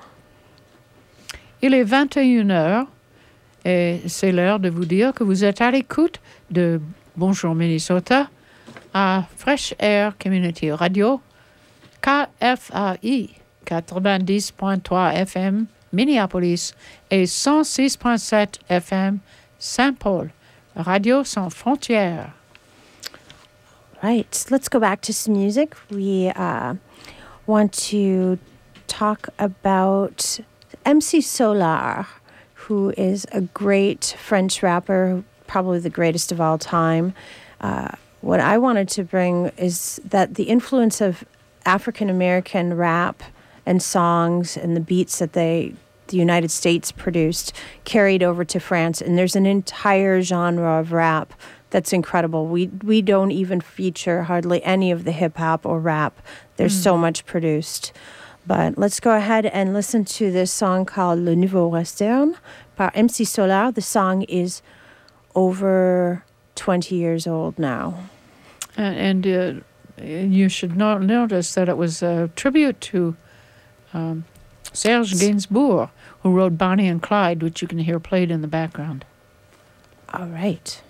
S2: Il est vingt et une heures et c'est l'heure de vous dire que vous êtes à l'écoute de Bonjour Minnesota à Fresh Air Community Radio, K F A I quatre-vingt-dix point trois F M Minneapolis et cent six point sept F M Saint Paul, Radio Sans Frontières.
S1: Right. Let's go back to some music. We uh, want to talk about M C Solar, who is a great French rapper, probably the greatest of all time. Uh, what I wanted to bring is that the influence of African-American rap and songs and the beats that they, the United States produced, carried over to France. And there's an entire genre of rap that's incredible. We we don't even feature hardly any of the hip-hop or rap. There's
S2: Mm.
S1: so much produced. But let's go ahead and listen to this song called Le Nouveau Western by M C Solar. The song is over twenty years old now.
S2: And, and uh, you should not notice that it was a tribute to um, Serge Gainsbourg, who wrote Bonnie and Clyde, which you can hear played in the background.
S1: All right.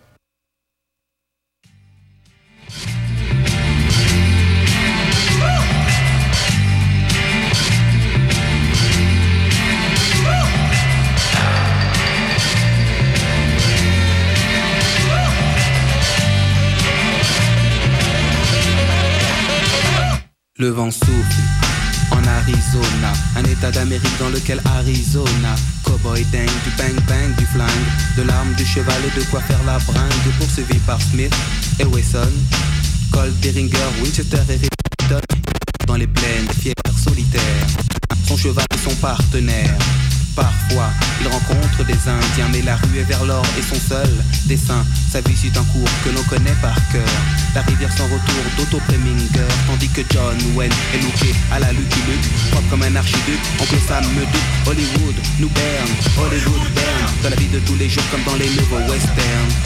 S14: Le vent souffle en Arizona, un état d'Amérique dans lequel Arizona, cowboy dingue, du bang bang, du flingue, de l'arme, du cheval et de quoi faire la bringue, poursuivi par Smith et Wesson, Colt, Derringer, Winchester et Remington, dans les plaines, fier, solitaire, son cheval et son partenaire. Parfois, il rencontre des Indiens, mais la rue est vers l'or et son seul dessin. Sa vie suit un cours que l'on connaît par cœur. La rivière sans retour d'Otto Preminger, tandis que John Wayne est looké à la Lucky Luke, propre comme un archiduc. Oncle Sam me doute, Hollywood nous berne, Hollywood berne, dans la vie de tous les jours comme dans les nouveaux westerns.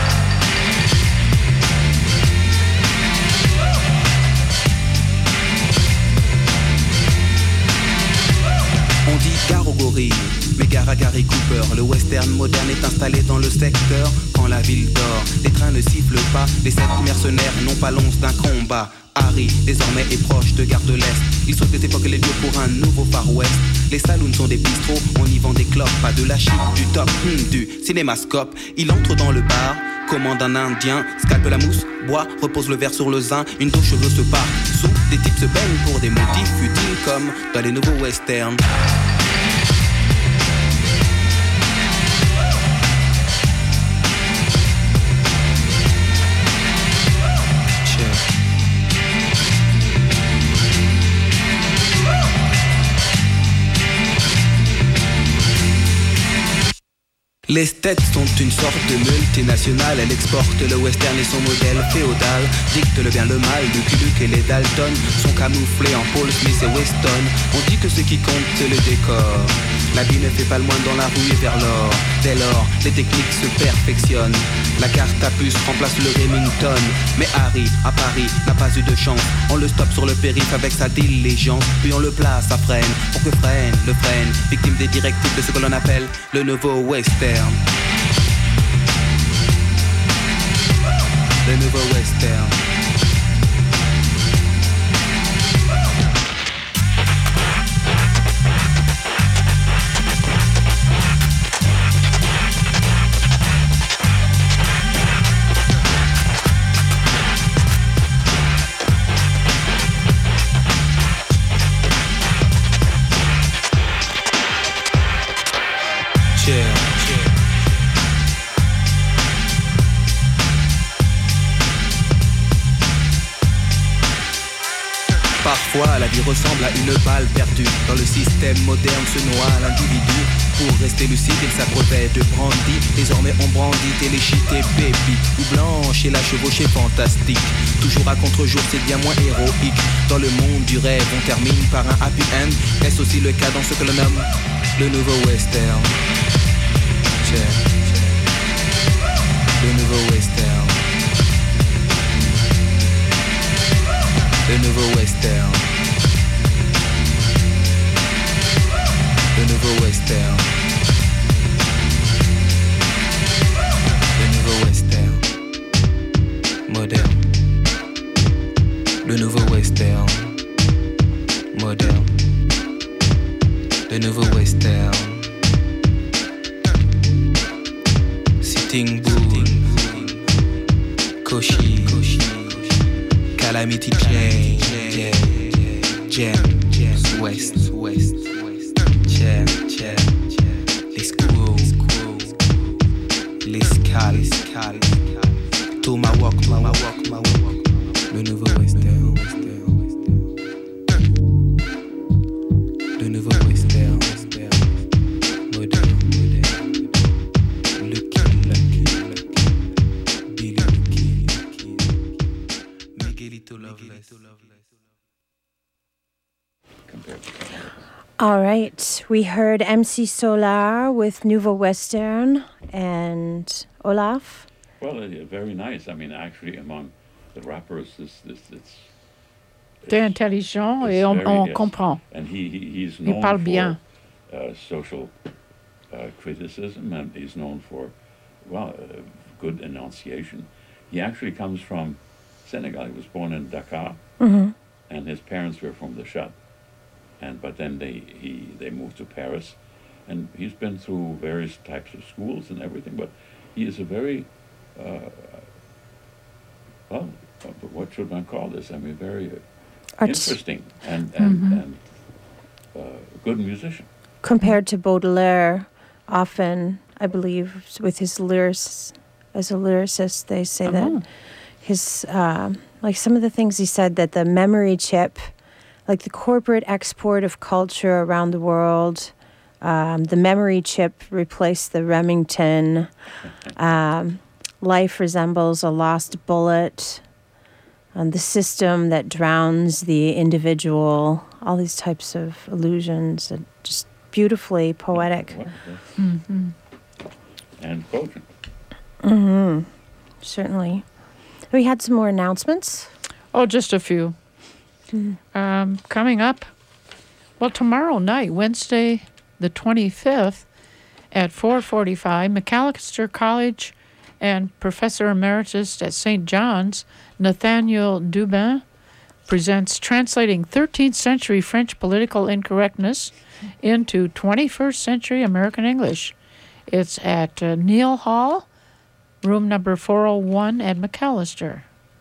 S14: On dit gare aux gorilles, mais gare à Gary Cooper. Le western moderne est installé dans le secteur. Quand la ville dort, les trains ne sifflent pas. Les sept mercenaires n'ont pas l'once d'un combat. Harry, désormais, est proche de Gare de l'Est. Il souhaite des époques les lieux pour un nouveau Far West. Les saloons sont des bistrots, on y vend des clopes. Pas de la chic, du top, hmm, du cinémascope. Il entre dans le bar, commande un indien, scalpe la mousse, boit, repose le verre sur le zin. Une dos cheveux se part, sous, des types se baignent pour des motifs futiles comme dans les nouveaux westerns. Les States sont une sorte de multinationale. Elle exporte le western et son modèle féodal dicte le bien, le mal. Lucky Luke et les Dalton sont camouflés en Paul Smith et Weston. On dit que ce qui compte c'est le décor. La vie ne fait pas le moins dans la rue et vers l'or. Dès lors, les techniques se perfectionnent. La carte à puce remplace le Remington. Mais Harry, à Paris, n'a pas eu de chance. On le stoppe sur le périph' avec sa diligence. Puis on le place à freine, pour que freine, le freine. Victime des directives de ce que l'on appelle le nouveau western. Le nouveau western. Parfois, la vie ressemble à une balle perdue. Dans le système moderne se noie l'individu. Pour rester lucide, il s'abreuvait de brandy. Désormais, on brandit téléchit et baby. Ou blanche et la chevauchée fantastique. Toujours à contre-jour, c'est bien moins héroïque. Dans le monde du rêve, on termine par un happy end. Est-ce aussi le cas dans ce que l'on nomme le nouveau western? Yeah. Le nouveau western. Le nouveau western. Le nouveau western. Le nouveau western. Moderne. Le nouveau western. Moderne. Le nouveau western. Sitting Bull. Koshi. Calamity Jane, Jam, Jam, West, West, Jam, Jam, les Squirrels, les Scal, Tomahawk, Tomahawk, le nouveau western, le nouveau western, moderne, Lucky, Lucky, Billy,
S1: all right, we heard M C Solar with Nouveau Western and Olaf.
S13: Well, uh, very nice. I mean, actually, among the rappers, this, this, it's...
S2: T'es intelligent et on, on comprend.
S13: And he, he he's
S2: Il
S13: known
S2: parle
S13: for
S2: bien.
S13: Uh, social uh, criticism, and he's known for, well, uh, good enunciation. He actually comes from Senegal. He was born in Dakar,
S1: mm-hmm.
S13: and his parents were from the Chad. And but then they he they moved to Paris, and he's been through various types of schools and everything. But he is a very, uh, well, what should one call this? I mean, very uh, interesting and and,
S1: mm-hmm.
S13: and uh, good musician.
S1: Compared to Baudelaire, often I believe with his lyrics as a lyricist, they say
S2: uh-huh.
S1: that his uh, like some of the things he said that the memory chip. Like the corporate export of culture around the world, um, the memory chip replaced the Remington. Um, life resembles a lost bullet. Um, the system that drowns the individual. All these types of illusions, and just beautifully poetic.
S13: Well, yes.
S2: Mm-hmm.
S13: And cogent.
S1: Mm-hmm. Certainly. We had some more announcements.
S2: Oh, just a few. Mm-hmm. Um, coming up, well, tomorrow night, Wednesday the twenty-fifth, at four forty-five, Macalester College and Professor Emeritus at Saint John's, Nathaniel Dubin, presents Translating thirteenth Century French Political Incorrectness into twenty-first Century American English. It's at uh, Neal Hall, room number four oh one at Macalester.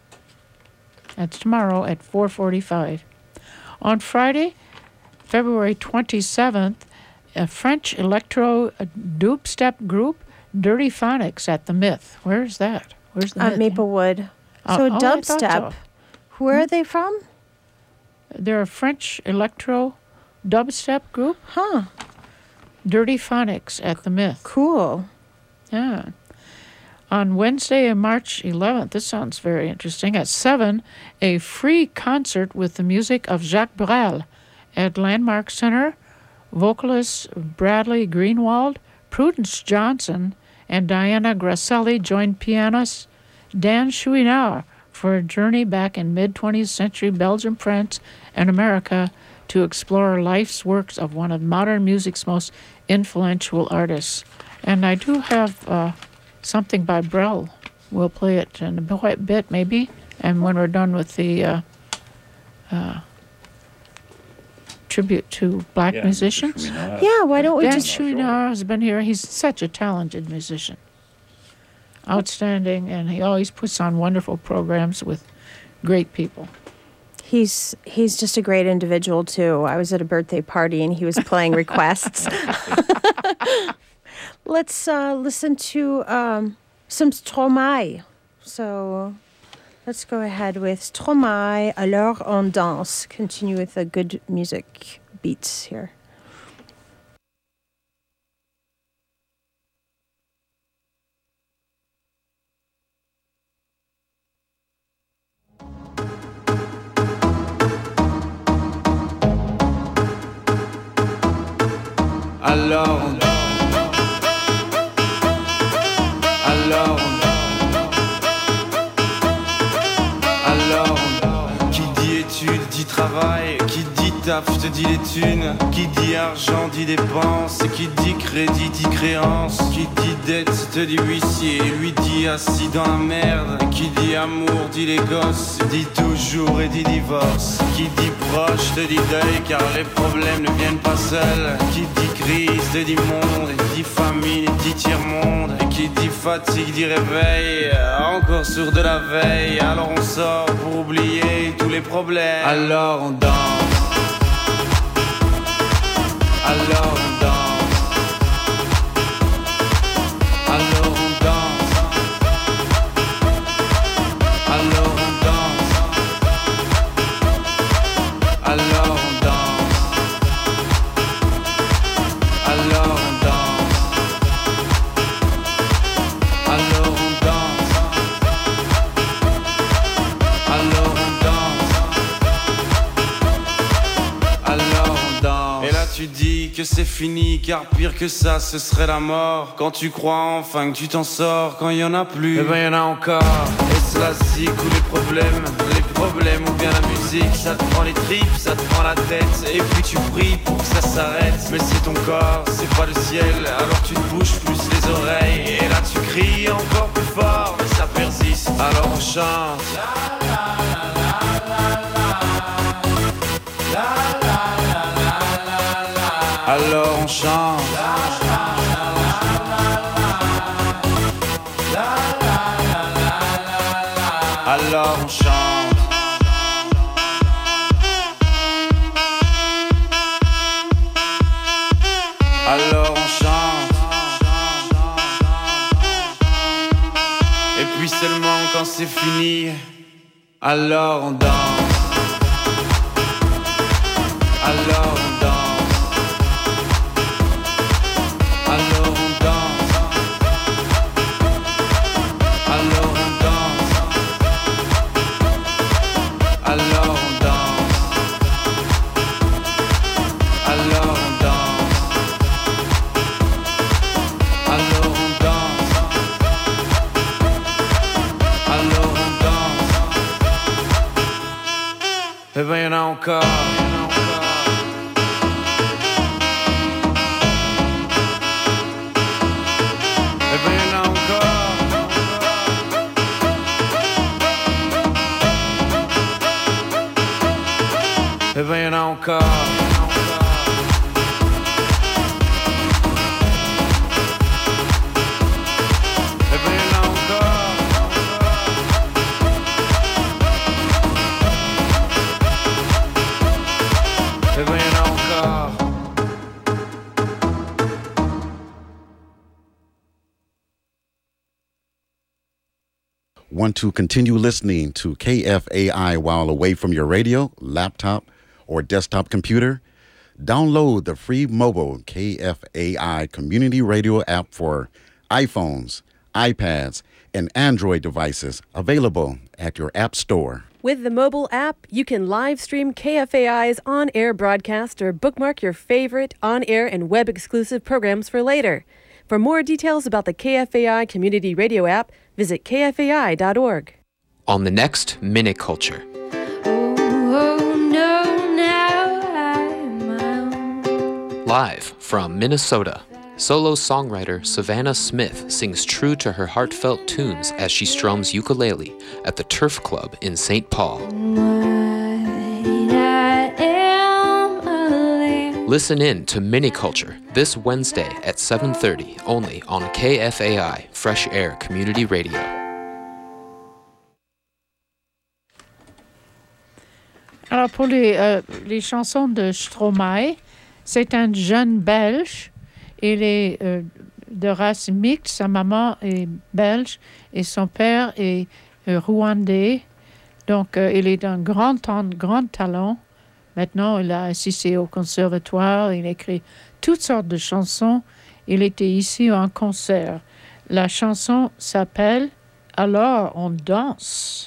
S2: That's tomorrow at four forty-five. On Friday, February twenty-seventh, a French electro dubstep group, Dirty Phonics, at the Myth. Where's that? Where's the
S1: uh,
S2: Myth?
S1: Maplewood.
S2: Uh,
S1: so
S2: oh,
S1: dubstep.
S2: So.
S1: Where
S2: hmm?
S1: are they from?
S2: They're a French electro dubstep group.
S1: Huh.
S2: Dirty Phonics at the Myth.
S1: Cool.
S2: Yeah. On Wednesday, March eleventh, this sounds very interesting, at seven, a free concert with the music of Jacques Brel at Landmark Center. Vocalists Bradley Greenwald, Prudence Johnson, and Diana Grasselli joined pianist Dan Chouinard for a journey back in mid-twentieth century Belgium, France, and America to explore life's works of one of modern music's most influential artists. And I do have uh, something by Brel. We'll play it in a bit, maybe, and when we're done with the uh, uh, tribute to black
S13: Yeah,
S2: musicians.
S13: Chouinard.
S1: Yeah, why don't we
S2: Dan
S1: just...
S2: Chouinard has been here. He's such a talented musician. Outstanding, and he always puts on wonderful programs with great people.
S1: He's he's just a great individual, too. I was at a birthday party, and he was playing requests. Let's uh, listen to um, some Stromae. So let's go ahead with Stromae, Alors on danse. Continue with the good music beats here.
S15: Alors on danse. Alors Alors qui dit études dit travail, qui dit taf te dit les thunes, qui dit argent dit dépenses, qui dit crédit dit créance, qui dit dette te dit huissier, lui dit assis dans la merde, qui dit amour dit les gosses, dit toujours et dit divorce, qui dit proche te dit deuil car les problèmes ne viennent pas seuls, qui dit crise te dit monde, et dit famine dit tiers-monde, et qui dit fatigue dit réveil, encore sourd de la veille, alors on sort pour oublier tous les problèmes, alors on danse. Alors on danse. Alors on danse. Alors on danse. Alors on danse. Alors on danse. Alors on danse. Alors on danse. Alors on danse. Et là tu dis que c'est fini, car pire que ça ce serait la mort. Quand tu crois enfin que tu t'en sors, quand il y en a plus, eh ben y en a encore. Est-ce la zik ou les problèmes, les problèmes ou bien la musique, ça te prend les tripes, ça te prend la tête, et puis tu pries pour que ça s'arrête. Mais c'est ton corps, c'est pas le ciel, alors tu te bouges plus les oreilles, et là tu cries encore plus fort, mais ça persiste, alors on chante. Alors on chante. Alors on chante. Alors on chante. Et puis seulement quand c'est fini, alors on danse. Alors on danse. Eh ben y'en a encore. Eh ben y'en a encore. Eh ben y'en a encore.
S16: Want to continue listening to K F A I while away from your radio, laptop, or desktop computer? Download the free mobile K F A I community radio app for iPhones, iPads, and Android devices available at your app store.
S17: With the mobile app, you can live stream K F A I's on-air broadcast or bookmark your favorite on-air and web-exclusive programs for later. For more details about the K F A I Community Radio app, visit K F A I dot org.
S18: On the next Minute Culture.
S19: Oh, no, now I'm out.
S18: Live from Minnesota, solo songwriter Savannah Smith sings true to her heartfelt tunes as she strums ukulele at the Turf Club in Saint Paul. Listen in to Miniculture this Wednesday at seven thirty, only on K F A I Fresh Air Community Radio.
S2: Alors pour les, euh, les chansons de Stromae, c'est un jeune Belge. Il est euh, de race mixte. Sa maman est belge et son père est euh, rwandais. Donc euh, il est d'un grand, grand talent. Maintenant, il a assisté au conservatoire, il écrit toutes sortes de chansons. Il était ici en concert. La chanson s'appelle « Alors on danse ».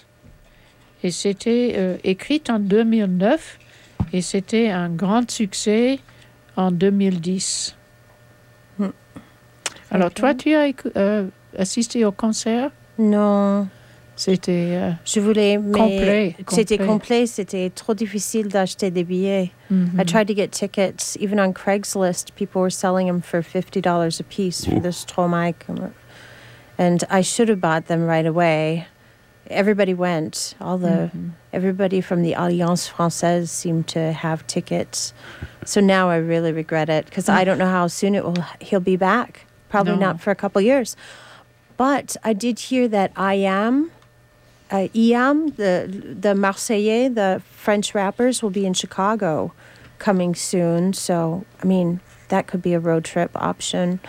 S2: Et c'était euh, écrite en deux mille neuf et c'était un grand succès en deux mille dix. Hmm. Alors, okay. Toi, tu as euh, assisté au concert?
S1: Non.
S2: C'était euh,
S1: Je voulais, mais
S2: complet,
S1: c'était
S2: complet.
S1: complet. C'était trop difficile d'acheter des billets.
S2: Mm-hmm.
S1: I tried to get tickets. Even on Craigslist, people were selling them for fifty dollars a piece for the Stromae. And I should have bought them right away. Everybody went. All the mm-hmm. Everybody from the Alliance Française seemed to have tickets. So now I really regret it because I don't know how soon it will. He'll be back. Probably
S2: no.
S1: not for a couple years. But I did hear that I Am, uh, I Am, the the Marseillais, the French rappers, will be in Chicago, coming soon. So I mean, that could be a road trip option.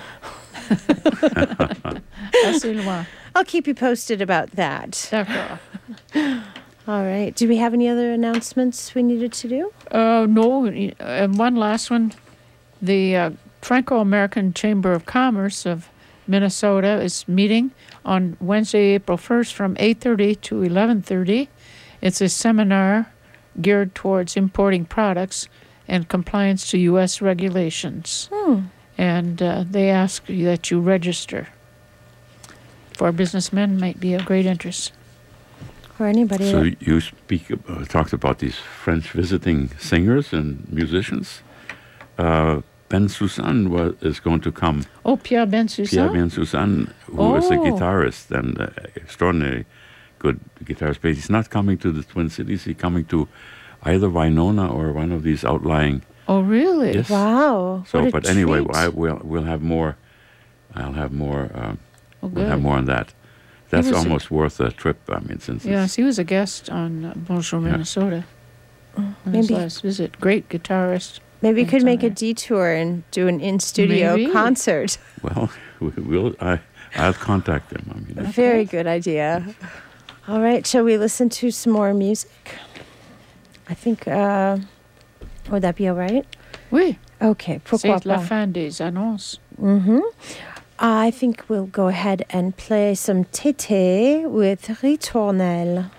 S2: Assez loin.
S1: I'll keep you posted about that.
S2: D'accord.
S1: All right. Do we have any other announcements we needed to do?
S2: Uh, no. Uh, one last one. The uh, Franco-American Chamber of Commerce of Minnesota is meeting on Wednesday, April first from eight thirty to eleven thirty. It's a seminar geared towards importing products and compliance to U S regulations.
S1: Hmm.
S2: And uh, they ask that you register. For businessmen, might be of great interest.
S1: For anybody.
S13: So you speak, uh, talked about these French visiting singers and musicians. Uh, Bensoussan was, is going to come.
S2: Oh, Pierre Bensoussan?
S13: Pierre Bensoussan, who
S2: oh.
S13: is a guitarist and uh, extraordinary good guitarist. But he's not coming to the Twin Cities. He's coming to either Winona or one of these outlying.
S2: Oh, really?
S13: Yes.
S1: Wow.
S13: So,
S1: what a
S13: but anyway,
S1: treat.
S13: I will we'll have more. I'll have more. Uh,
S2: oh,
S13: we'll have more on that. That's almost a, worth a trip. I mean, since
S2: yes, he was a guest on uh, Bonjour yeah. Minnesota. On
S1: Maybe
S2: his last visit. Great guitarist.
S1: Maybe you could make a detour and do an in-studio
S2: Maybe.
S1: concert.
S13: Well, we'll. I I'll contact them. I mean,
S1: a very good idea. All right, shall we listen to some more music? I think. Uh, would that be all right?
S2: Oui.
S1: Okay. Pourquoi
S2: C'est la
S1: pas?
S2: fin des annonces.
S1: Mm-hmm. I think we'll go ahead and play some Tété with Ritournelle.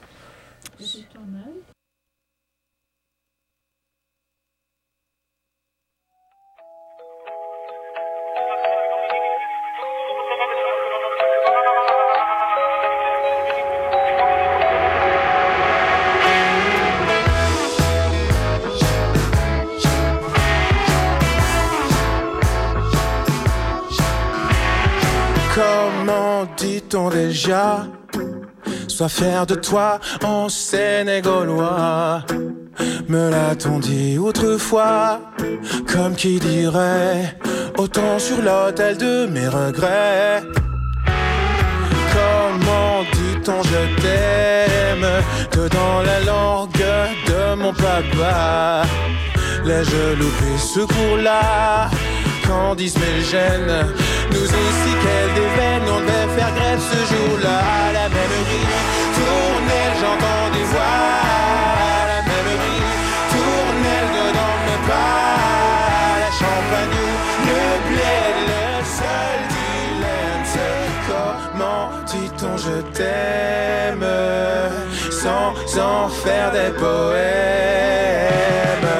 S20: Comment dit-on déjà? Sois fier de toi en sénégalois. Me l'a-t-on dit autrefois? Comme qui dirait, autant sur l'autel de mes regrets. Comment dit-on je t'aime que dans la langue de mon papa? L'ai-je loupé ce cours-là? Candice Mélgène nous ici qu'elle déveine, on devait faire grève ce jour-là. À la même rime, Tournelle, j'entends des voix. À la même rime, Tournelle, dedans me pas. La Champagne, le bled, le seul dilemme. je t'aime sans en faire des poèmes.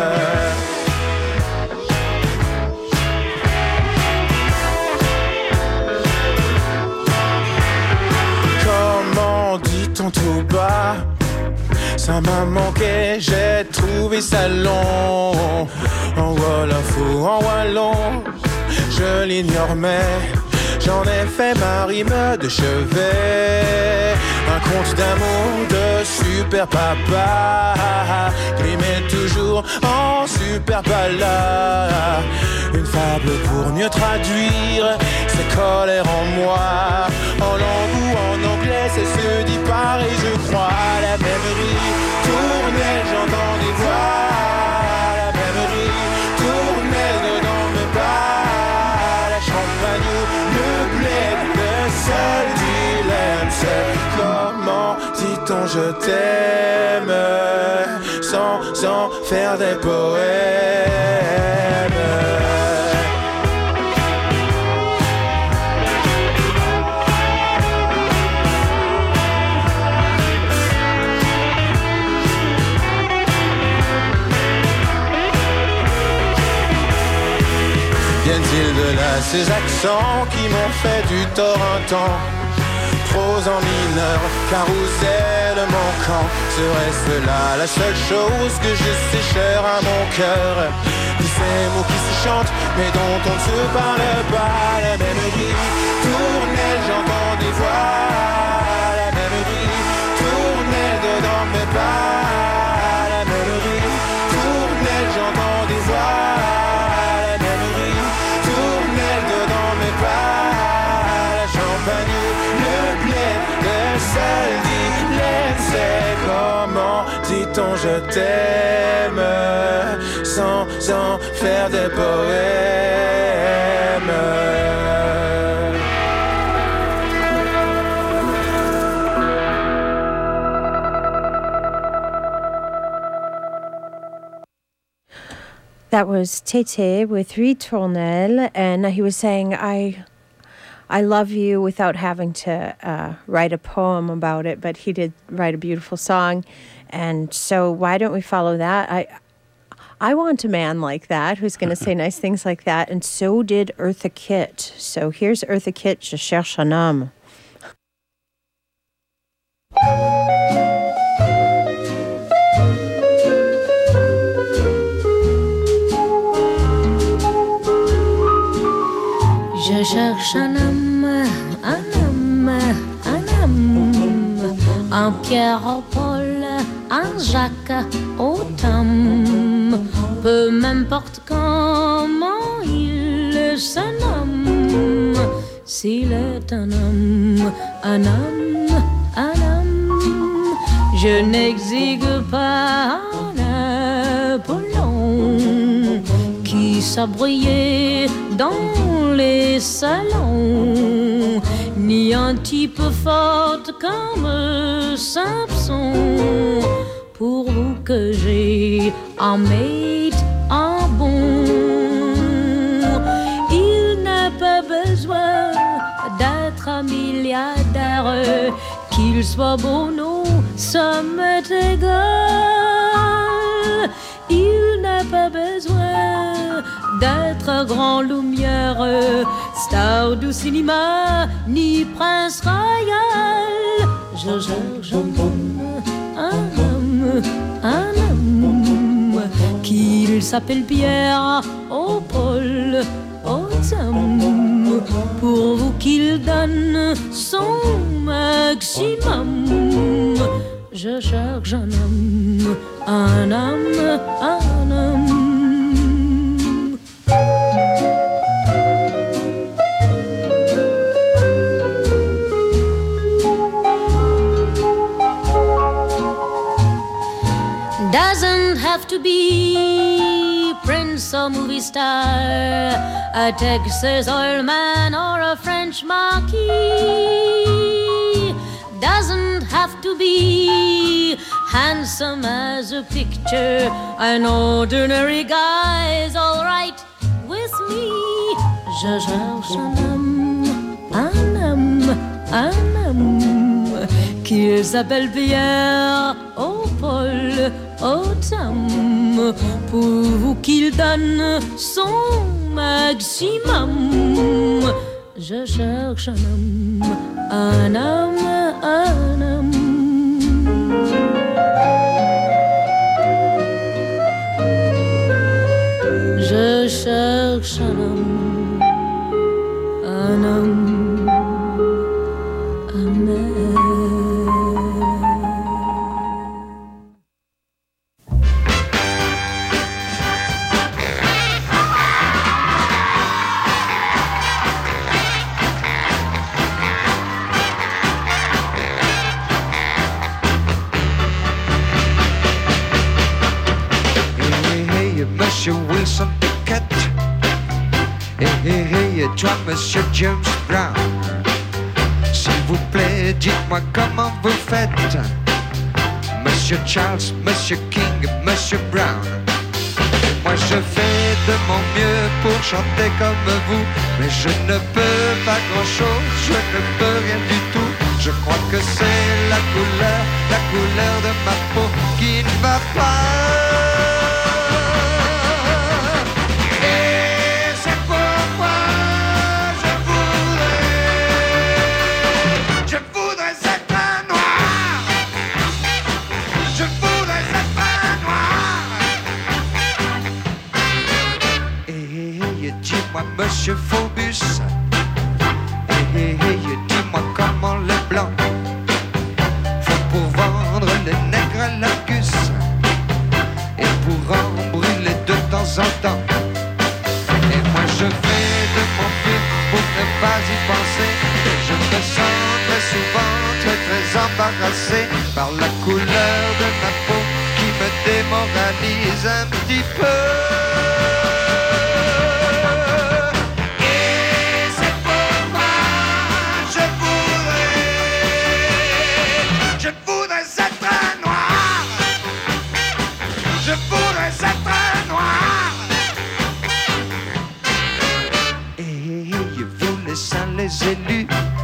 S20: Comment dit-on tout bas? Ça m'a manqué, j'ai trouvé ça long. En wolof ou en wallon, je l'ignore mais j'en ai fait ma rime de chevet. Un conte d'amour de super papa, grimé toujours en super ballade. Une fable pour mieux traduire ces colères en moi. En langue ou en anglais, c'est se dit pareil, je crois. La même ritournelle, j'entends des voix. La même ritournelle dedans me bat. La champagne ou le bled, le seul dilemme, c'est comment dit-on je t'aime sans en faire des poèmes. Viennent-ils de là, ces accents qui m'ont fait du tort un temps? Prose en mineur, carrousel manquant. Serait-ce là la seule chose que je sais chère à mon cœur? Ces mots qui se chantent, mais dont on ne se parle pas. La même ritournelle, j'entends des voix. La même ritournelle dedans mes pas. La même ritournelle, j'entends des voix. C'est comment dit-on je t'aime sans en faire des poèmes.
S1: That was Tété with Ritournelle, and he was saying, I I love you without having to uh, write a poem about it, but he did write a beautiful song. And so why don't we follow that? I I want a man like that who's going to say nice things like that, and so did Eartha Kitt. So here's Eartha Kitt, Je cherche un homme.
S19: Je cherche un homme, un homme, un homme, un Pierre au Paul, un Jacques au Tom, peu m'importe comment il se nomme, s'il est un homme, un homme, un homme, je n'exigue pas un Apollon qui s'abreuillait dans les salons, ni un type fort comme Samson. Pour vous que j'ai un mate en bon, il n'a pas besoin d'être un milliardaire, qu'il soit beau, non, ça m'est égal. Il n'a pas besoin d'être grand lumière, star du cinéma, ni prince royal. Je cherche un homme, un homme, un homme, qu'il s'appelle Pierre au Paul, au Tom, pour vous qu'il donne son maximum. Je cherche un homme, un homme, un homme. Doesn't have to be prince or movie star, a Texas oil man or a French marquis. Doesn't have to be handsome as a picture, an ordinary guy's all right with me. Je cherche un homme, un homme, un homme, qu'il s'appelle Pierre, oh Paul, oh Tom, pour qu'il donne son maximum. Je cherche un homme, un homme, un homme. Je cherche un homme, un homme, un man.
S21: Monsieur Wilson Pickett. Hé hé hé, et toi, Monsieur James Brown. S'il vous plaît, dites-moi comment vous faites. Monsieur Charles, Monsieur King, Monsieur Brown. Moi je fais de mon mieux pour chanter comme vous, mais je ne peux pas grand-chose, je ne peux rien du tout. Je crois que c'est la couleur, la couleur de ma peau qui ne va pas. Monsieur Phobus, hey, hey, hey, dis-moi comment les blancs font pour vendre les nègres à l'Argus et pour en brûler de temps en temps. Et moi je fais de mon mieux pour ne pas y penser. Je me sens très souvent très très embarrassé par la couleur de ma peau qui me démoralise un petit peu. Les élus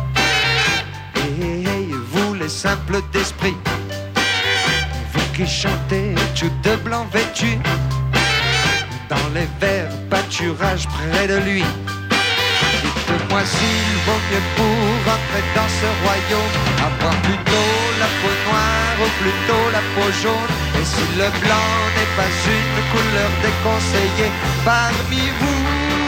S21: et vous les simples d'esprit, vous qui chantez tout de blanc vêtu dans les verts pâturages près de lui, dites-moi s'il vaut mieux pour entrer dans ce royaume avoir plutôt la peau noire ou plutôt la peau jaune, et si le blanc n'est pas une couleur déconseillée parmi vous.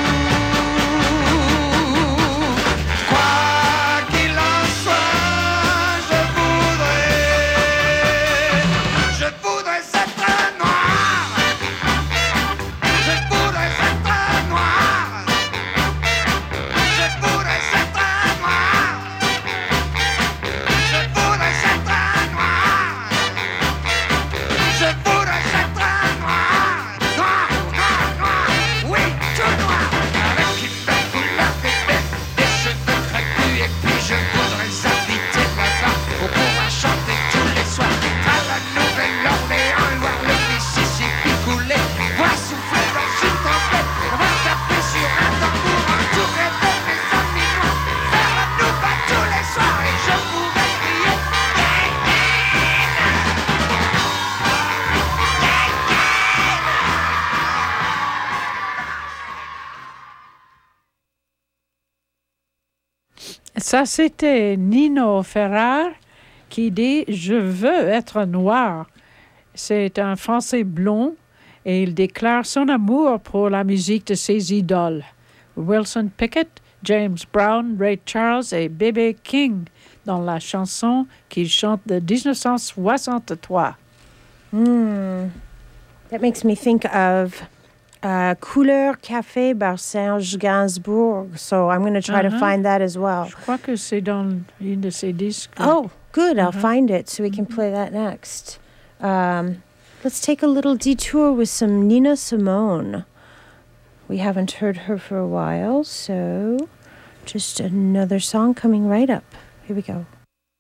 S2: Ça, c'était Nino Ferrer qui dit « Je veux être noir ». C'est un Français blond et il déclare son amour pour la musique de ses idoles. Wilson Pickett, James Brown, Ray Charles et B B King dans la chanson qu'il chante de dix-neuf cent soixante-trois.
S1: Hmm. That makes me think of uh, Couleur Café by Serge Gainsbourg. So I'm going to try uh-huh. to find that as well.
S2: Je crois que c'est dans une de ses disques.
S1: Oh, good. I'll
S2: uh-huh.
S1: find it so we can play that next. Um, let's take a little detour with some Nina Simone. We haven't heard her for a while, so just another song coming right up. Here we go.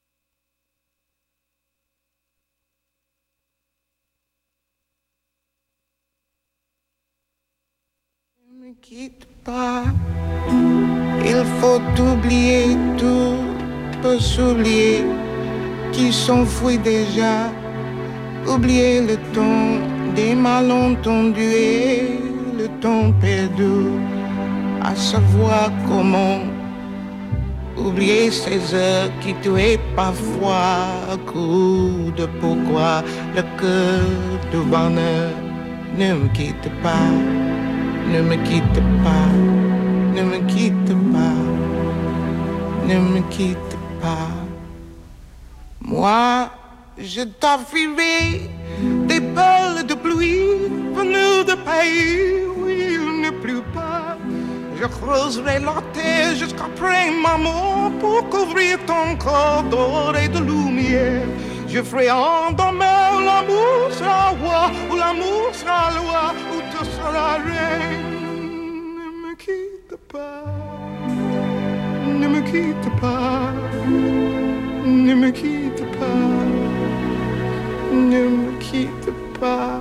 S21: Ne me quitte pas, il faut oublier, tout peut s'oublier.
S5: qui s'enfuit déjà. Oublier le temps des malentendus et le temps perdu, à savoir comment oublier ces heures qui tuaient parfois. Coup de pourquoi le cœur du bonheur ne me quitte pas, ne me quitte pas, ne me quitte pas, ne me quitte pas. Moi, je t'offrirai des perles de pluie venues de pays où il ne pleut pas. Je creuserai la terre jusqu'après ma mort pour couvrir ton corps d'or et de lumière. Je ferai en demain l'amour sera roi, ou l'amour sera loi, ou tu seras reine. Ne me quitte pas, ne me quitte pas, ne me quitte pas, ne me quitte pas.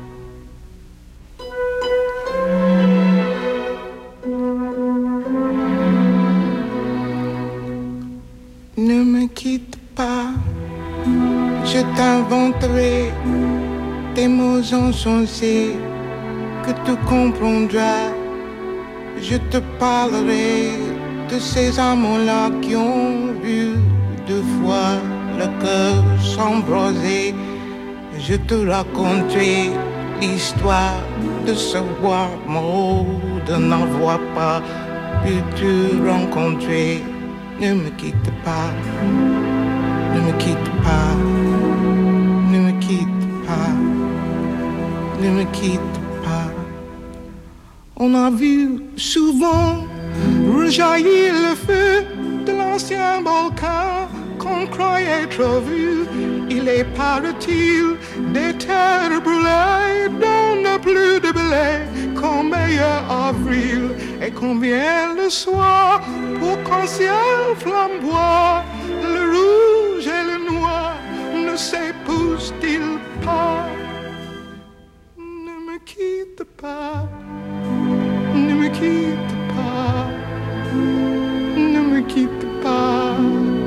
S5: Ne me quitte pas, je t'inventerai des mots insensés que tu comprendras. Je te parlerai de ces amants-là qui ont vu deux fois le cœur s'embraser. Je te raconterai l'histoire de ce roi mort de n'avoir pas pu te rencontrer. Ne me quitte pas, ne me quitte pas, ne me quitte pas, ne me quitte pas. On a vu souvent rejaillir le feu de l'ancien volcan qu'on croyait trop vu. Il est, paraît-il, des terres brûlées, donne plus de blé qu'en meilleur avril. Et qu'on vient le soir pour qu'un ciel flamboie, le rouge et le noir ne s'épousent-ils pas? Ne me quitte pas, ne me quitte pas, ne me quitte pas,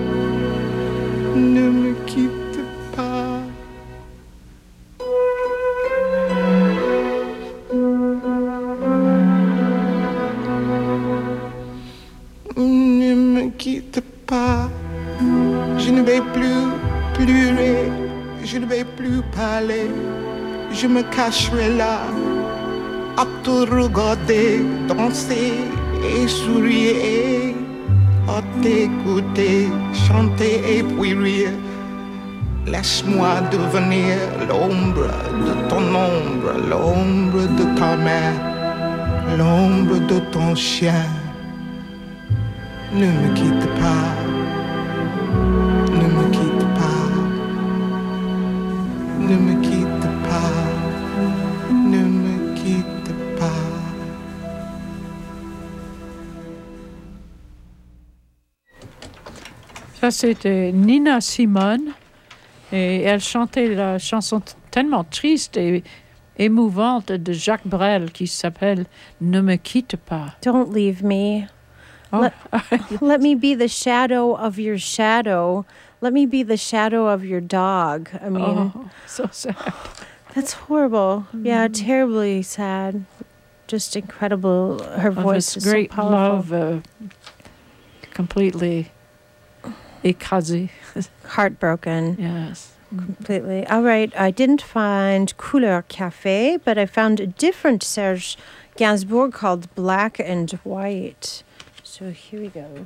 S5: ne me quitte pas. Ne me quitte pas, je ne vais plus pleurer, je ne vais plus parler, je me cacherai là à te regarder, danser et sourire, à t'écouter, chanter et puis rire. Laisse-moi devenir l'ombre de ton ombre, l'ombre de ta mère, l'ombre de ton chien. Ne me quitte pas, ne me quitte pas, ne me quitte pas, ne me quitte pas.
S2: Ça, c'était Nina Simone. Et elle chantait la chanson t- tellement triste et émouvante de Jacques Brel qui s'appelle « Ne me quitte pas ».
S1: Don't leave me.
S2: Oh.
S1: Let, let me be the shadow of your shadow. Let me be the shadow of your dog. I mean,
S2: oh, so sad.
S1: That's horrible. Mm. Yeah, terribly sad. Just incredible. Her voice is
S2: great
S1: so powerful.
S2: Love, uh, completely écrasé.
S1: Heartbroken.
S2: Yes.
S1: Completely. All right. I didn't find Couleur Café, but I found a different Serge Gainsbourg called Black and White. So here we go.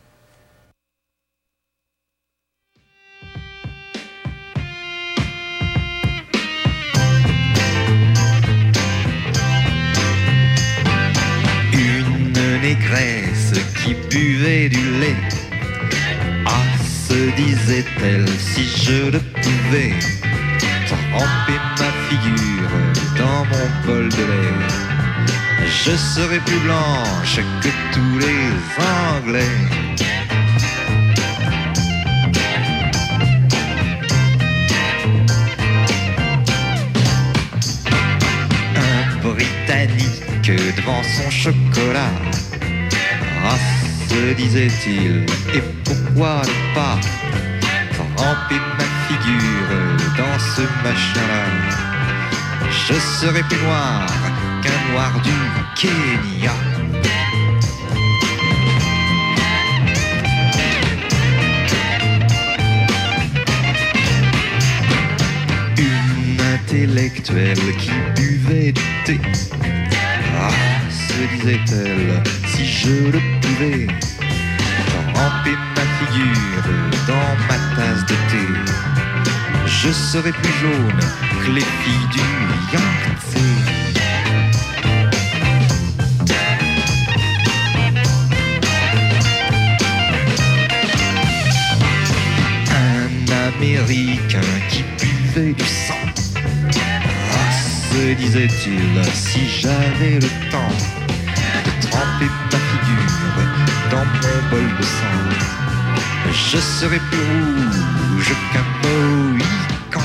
S21: Une négresse qui buvait du lait. Ah, se disait-elle, si je le pouvais tremper ma figure dans mon bol de lait, je serais plus blanche que tous les Anglais. Un Britannique devant son chocolat, ah, se disait-il, et pourquoi ne pas tremper ma figure dans ce machin-là. Je serai plus noir qu'un noir du Kenya. Une intellectuelle qui buvait du thé. Ah, se disait-elle, si je le pouvais, tremper ma figure dans ma tasse de thé, je serais plus jaune que les filles du Yangtze. Un Américain qui buvait du sang. Ah, se disait-il, si j'avais le temps de tremper ma figure dans mon bol de sang, je serais plus rouge qu'un Mohican.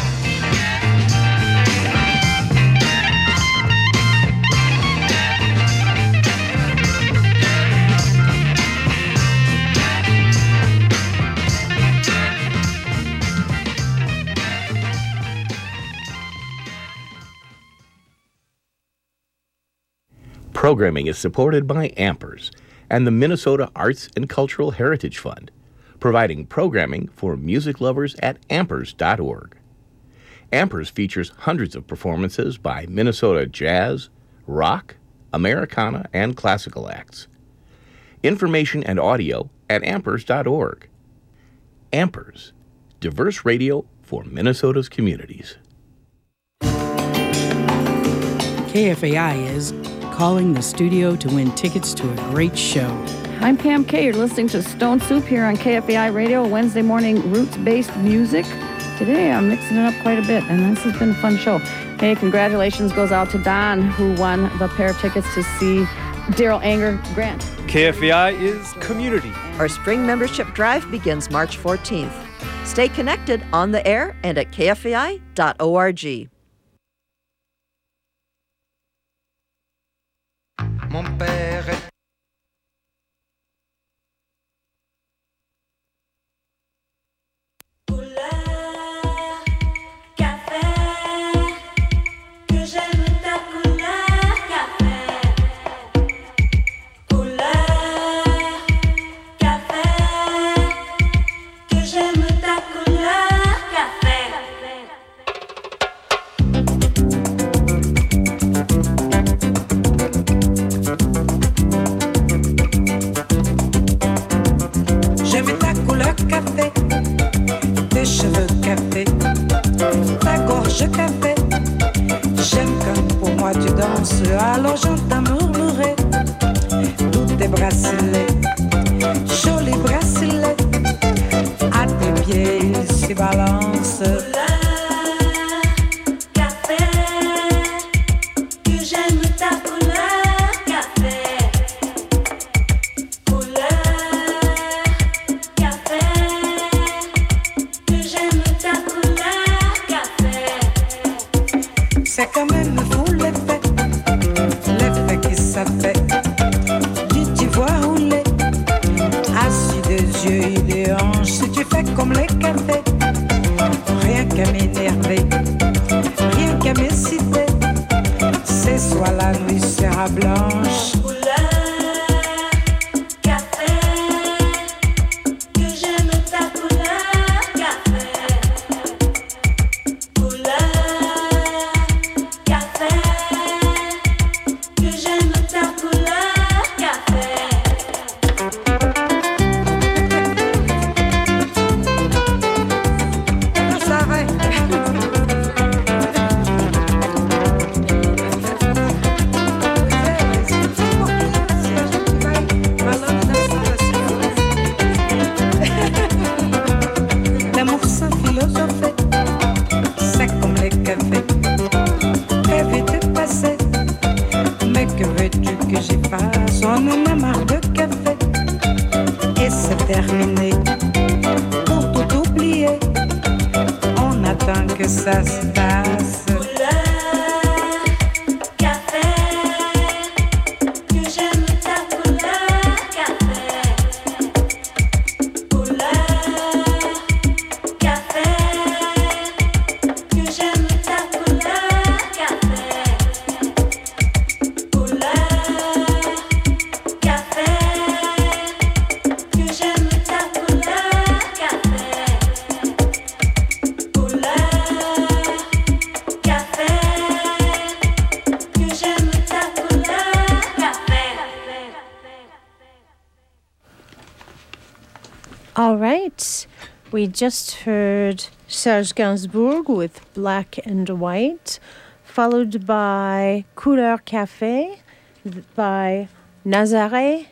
S3: Programming is supported by Ampers and the Minnesota Arts and Cultural Heritage Fund, providing programming for music lovers at ampers dot org. Ampers features hundreds of performances by Minnesota jazz, rock, Americana, and classical acts. Information and audio at ampers dot org. Ampers, diverse radio for Minnesota's communities.
S22: K F A I is calling the studio to win tickets to a great show.
S23: I'm Pam Kay. You're listening to Stone Soup here on K F A I Radio, Wednesday morning roots-based music. Today I'm mixing it up quite a bit, and this has been a fun show. Hey, congratulations goes out to Don, who won the pair of tickets to see Daryl Anger Grant.
S24: K F A I is community.
S25: Our spring membership drive begins March fourteenth. Stay connected on the air and at k f a i dot org.
S21: Mon père est
S26: alors j'entends murmurer tous tes bracelets, jolis bracelets, à tes pieds ils se balancent. C'est quand même fou l'effet, l'effet qui ça fait. Du t'y vois rouler, assis des yeux et des hanches. Si tu fais comme les cafés, rien qu'à m'énerver, rien qu'à m'exciter. C'est soit la nuit sera blanche. Café
S1: All right. We just heard Serge Gainsbourg with Black and White, followed by Couleur Café by Nazaré,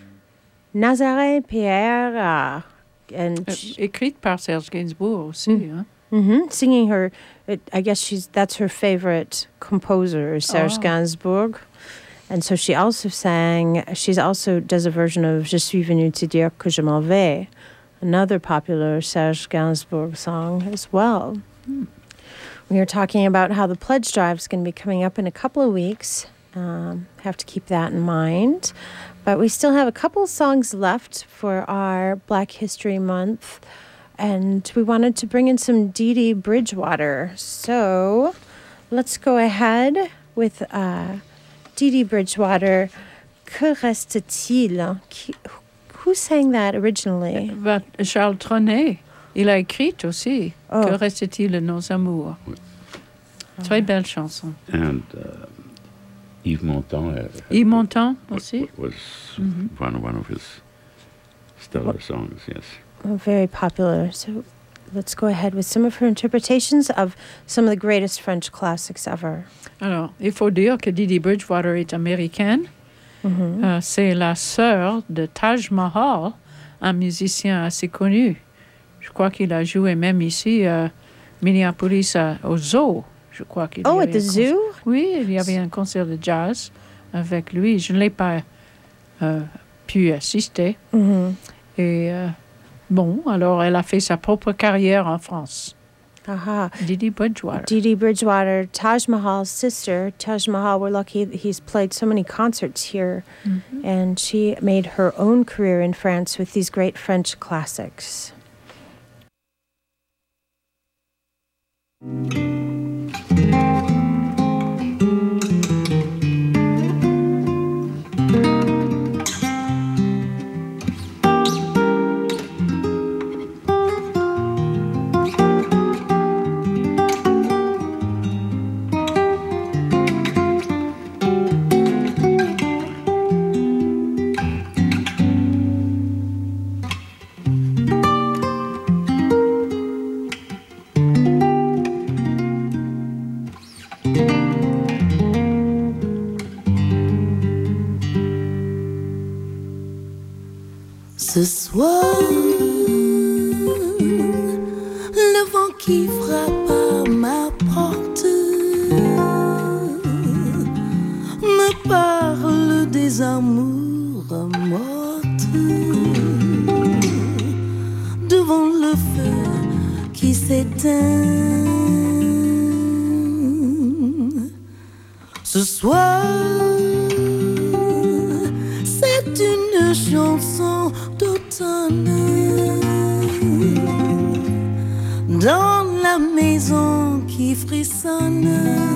S1: Nazaré Pierre. Uh, and
S2: euh, écrite par Serge Gainsbourg aussi. Mm. Hein?
S1: Mm-hmm. Singing her, it, I guess she's that's her favorite composer, Serge oh. Gainsbourg. And so she also sang, she also does a version of Je suis venue te dire que je m'en vais, another popular Serge Gainsbourg song as well. Hmm. We are talking about how the pledge drive is going to be coming up in a couple of weeks. Um, have to keep that in mind. But we still have a couple of songs left for our Black History Month. And we wanted to bring in some Dee Dee Bridgewater. So let's go ahead with uh, Dee Dee Bridgewater. Que reste-t-il? Who sang that originally?
S2: Uh, Charles Trenet. Il a écrit aussi.
S1: Oh.
S2: Que reste-t-il de nos amours? Oui. Très belle chanson.
S13: And uh, Yves Montand. Uh,
S2: Yves Montand aussi.
S13: Was mm-hmm. one, one of his stellar what? songs, yes.
S1: Oh, very popular. So let's go ahead with some of her interpretations of some of the greatest French classics ever.
S2: Alors, il faut dire que Dee Dee Bridgewater est américaine. Mm-hmm. Euh, c'est la sœur de Taj Mahal, un musicien assez connu. Je crois qu'il a joué même ici à Minneapolis à, au Zoo. Je crois qu'il
S1: oh, at the zoo?
S2: Oui, il y avait un concert de jazz avec lui. Je ne l'ai pas euh, pu assister.
S1: Mm-hmm.
S2: Et euh, bon, alors elle a fait sa propre carrière en France.
S1: Aha.
S2: Dee Dee Bridgewater.
S1: Dee Dee Bridgewater, Taj Mahal's sister. Taj Mahal, we're lucky he's played so many concerts here.
S2: Mm-hmm.
S1: And she made her own career in France with these great French classics.
S4: Ce soir, le vent qui frappe à ma porte me parle des amours mortes devant le feu qui s'éteint. Ce soir, c'est une chanson d'automne dans la maison qui frissonne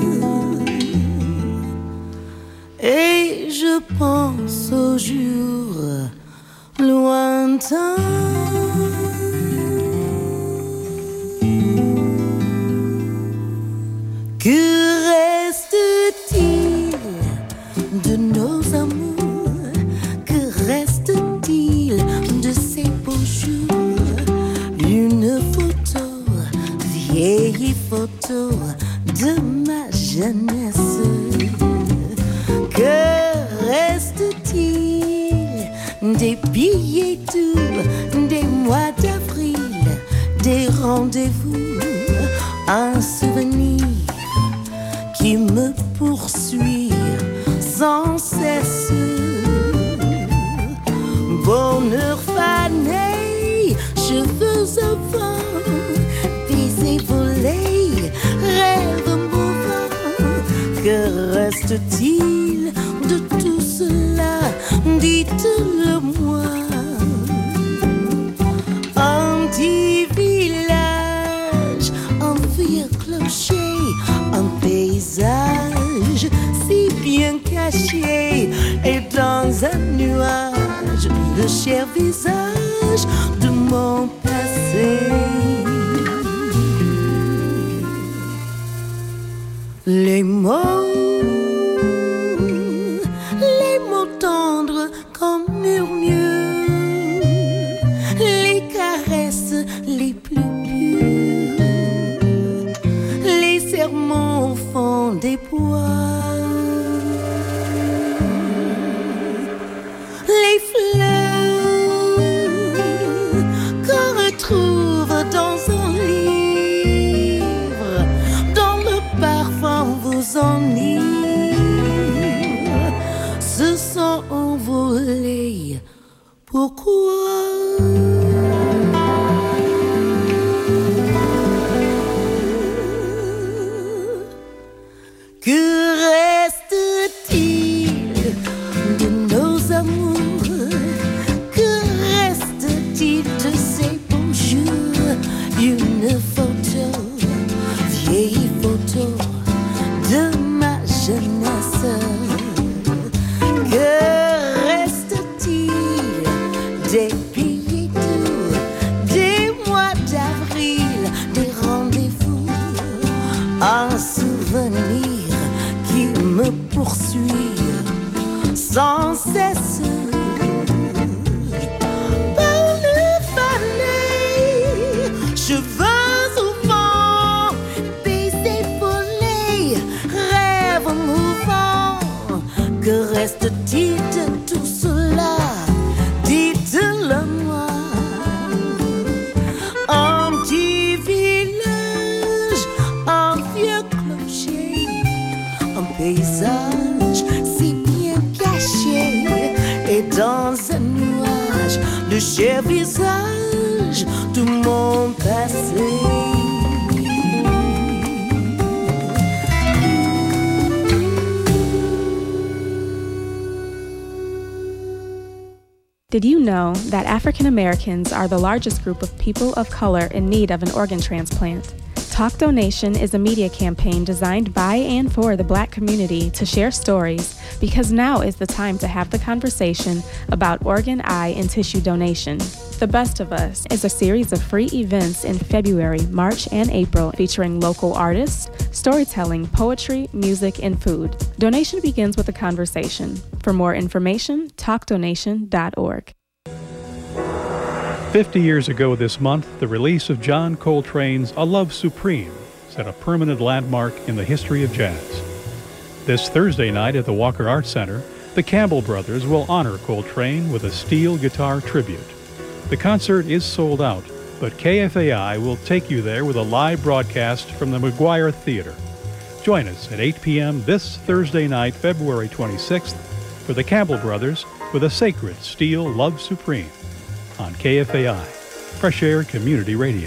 S4: et je pense au jour lointain. Que reste-t-il de nos amours? Que reste-t-il de ces beaux jours? Une photo, vieille photo de ma jeunesse. Que reste-t-il des billets doux, des mois d'avril, des rendez-vous? Un souvenir qui me poursuit sans cesse. Bonheur fané, cheveux au vent, baisers volés, rêves mouvants. Que reste-t-il de tout cela? Dites-le-moi. Un petit village, un vieux clocher, un paysage si bien caché, et dans un nuage le cher visage de mon passé. Les mots, les mots tendres comme murmures, les sont envolés. Pourquoi? Que reste-t-il de nos amours? Que reste-t-il de ces beaux jours? Une photo, vieille photo de ma jeunesse. Que reste-t-il des billets doux, des mois d'avril, des rendez-vous, un souvenir qui me poursuit sans cesse? Par le fanais, cheveux au vent, baisers volés, rêves mouvants. Que reste-t-il de tout cela? Dites-le-moi. Un petit village, un vieux clocher, un paysage si bien caché, et dans un nuage le cher visage de mon passé.
S6: Did you know that African Americans are the largest group of people of color in need of an organ transplant? Talk Donation is a media campaign designed by and for the Black community to share stories, because now is the time to have the conversation about organ, eye, and tissue donation. The Best of Us is a series of free events in February, March, and April featuring local artists, storytelling, poetry, music, and food. Donation begins with a conversation. For more information, talk donation dot org.
S7: Fifty years ago this month, the release of John Coltrane's A Love Supreme set a permanent landmark in the history of jazz. This Thursday night at the Walker Arts Center, the Campbell Brothers will honor Coltrane with a steel guitar tribute. The concert is sold out, but K F A I will take you there with a live broadcast from the McGuire Theater. Join us at eight p.m. this Thursday night, February twenty-sixth, for the Campbell Brothers with a sacred steel Love Supreme on K F A I, Fresh Air Community Radio.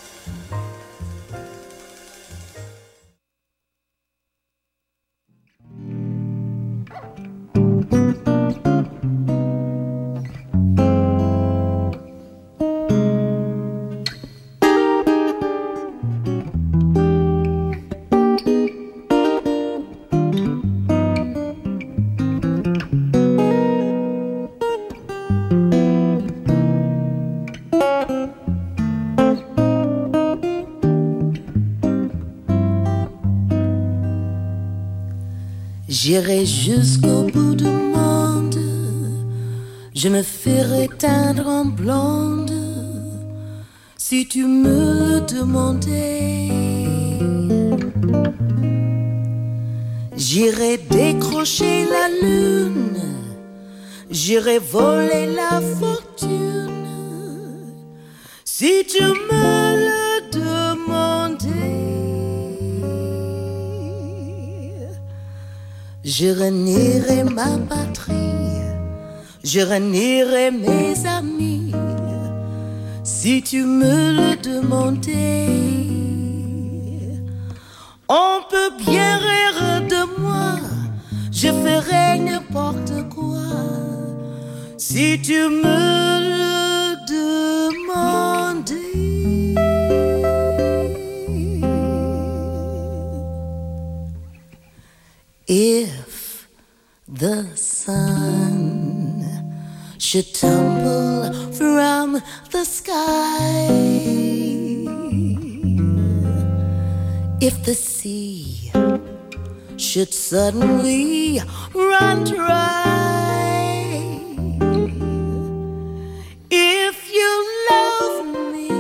S4: J'irai jusqu'au bout du monde, je me ferai teindre en blonde, si tu me le demandais. J'irai décrocher la lune, j'irai voler la fortune, si tu me le demandais. Je renierai ma patrie, je renierai mes amis, si tu me le demandais. On peut bien rire de moi, je ferai n'importe quoi, si tu me le demandais. If the sun should tumble from the sky, if the sea should suddenly run dry, if you love me,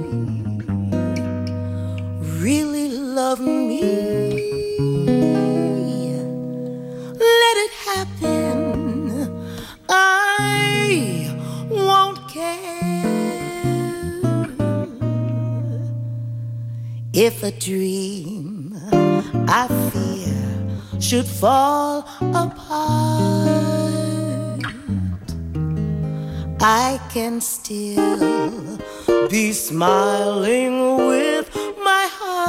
S4: really love me, let it happen, I won't care. If a dream I fear should fall apart, I can still be smiling with my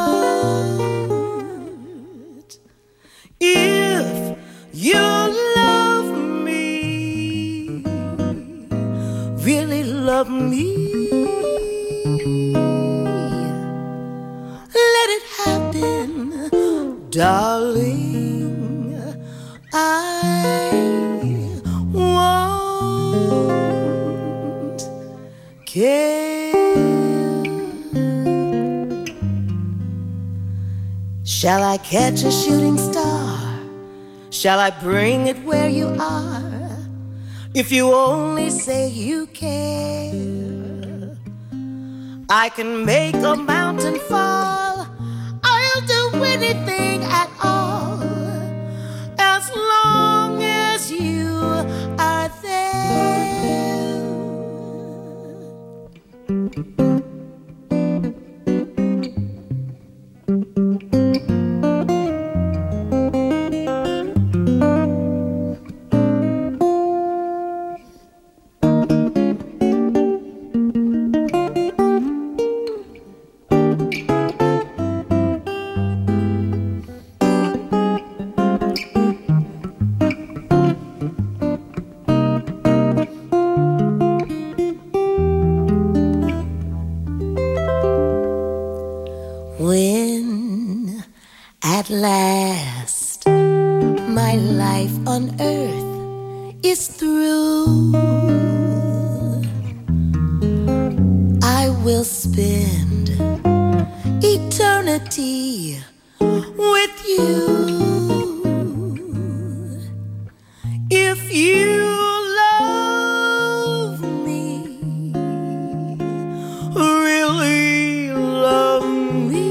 S4: heart. If you love me, really love me, let it happen, darling. I won't care. Shall I catch a shooting star? Shall I bring it where you are? If you only say you care, I can make a mountain fall. I'll do anything at all, as long as you are there. When at last my life on earth is through, I will spend eternity with you. If you love me, really love me,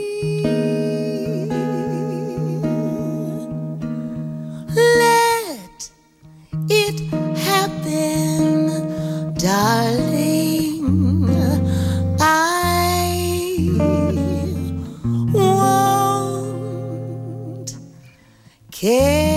S4: let it happen, darling. I won't care.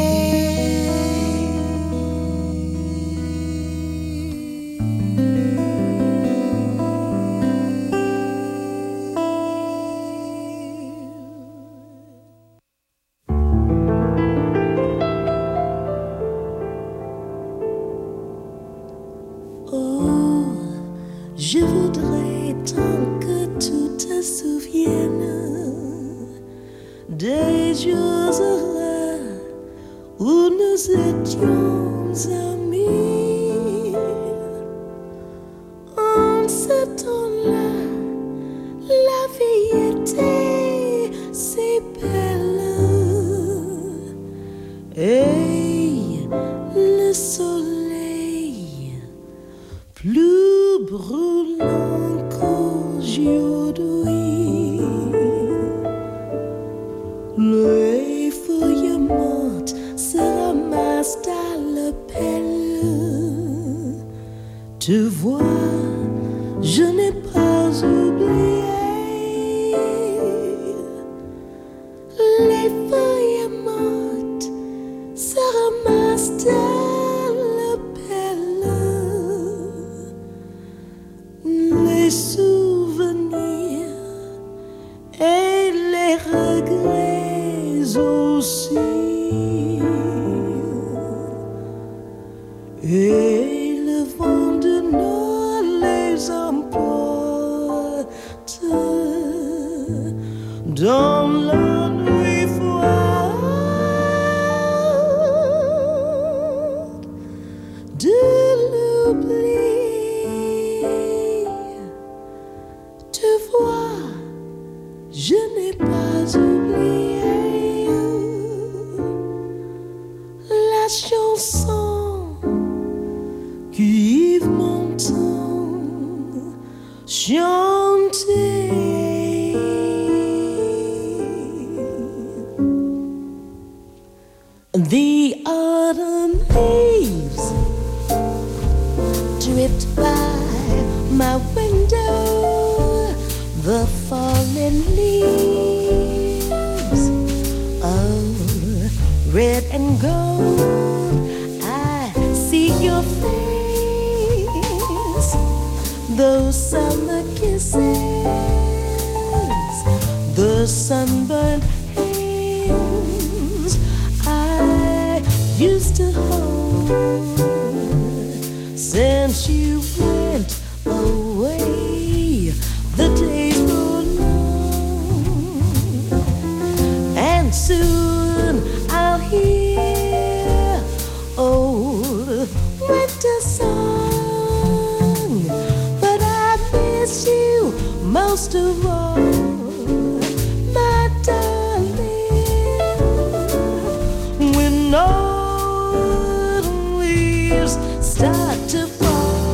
S4: Je voudrais tant que tu te souviennes des jours heureux où nous étions amis. En ce temps-là, la vie était si belle et le soleil plus brûlant qu'aujourd'hui. Les feuilles mortes se ramassent à la pelle. Tu vois, je n'ai pas oublié. Les feuilles mortes se ramassent à la pelle. Les souvenirs et les regrets aussi, et le vent de nord les emporte dans la nuit froide de l'oubli. Tu vois, je n'ai pas oublié la chanson qu'Yves Montand chantait. The autumn leaves drift by my window, the fallen leaves of red and gold. I see your face those summer kisses, the sunburned hands I used to hold. Since you went away, the days grow long, and soon I'll hear old winter song. But I miss you most of all, my darling. When autumn leaves start to fall.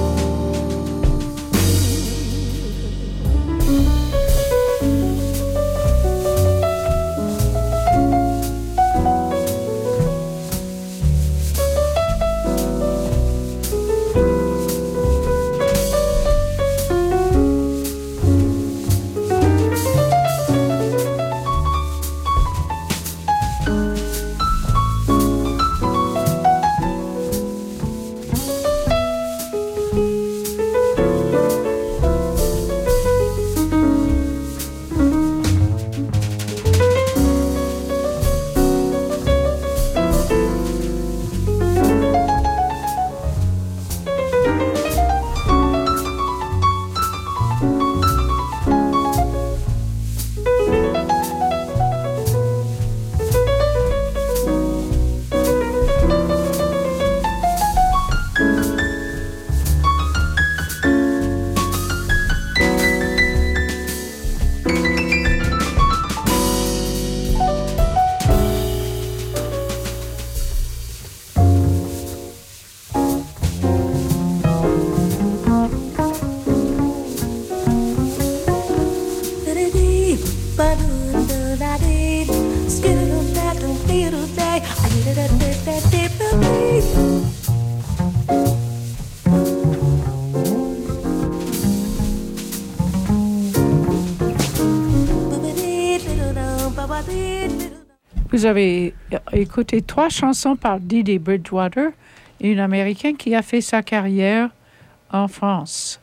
S2: Vous avez écouté trois chansons par Dee Bridgewater, une Américaine qui a fait sa carrière en France.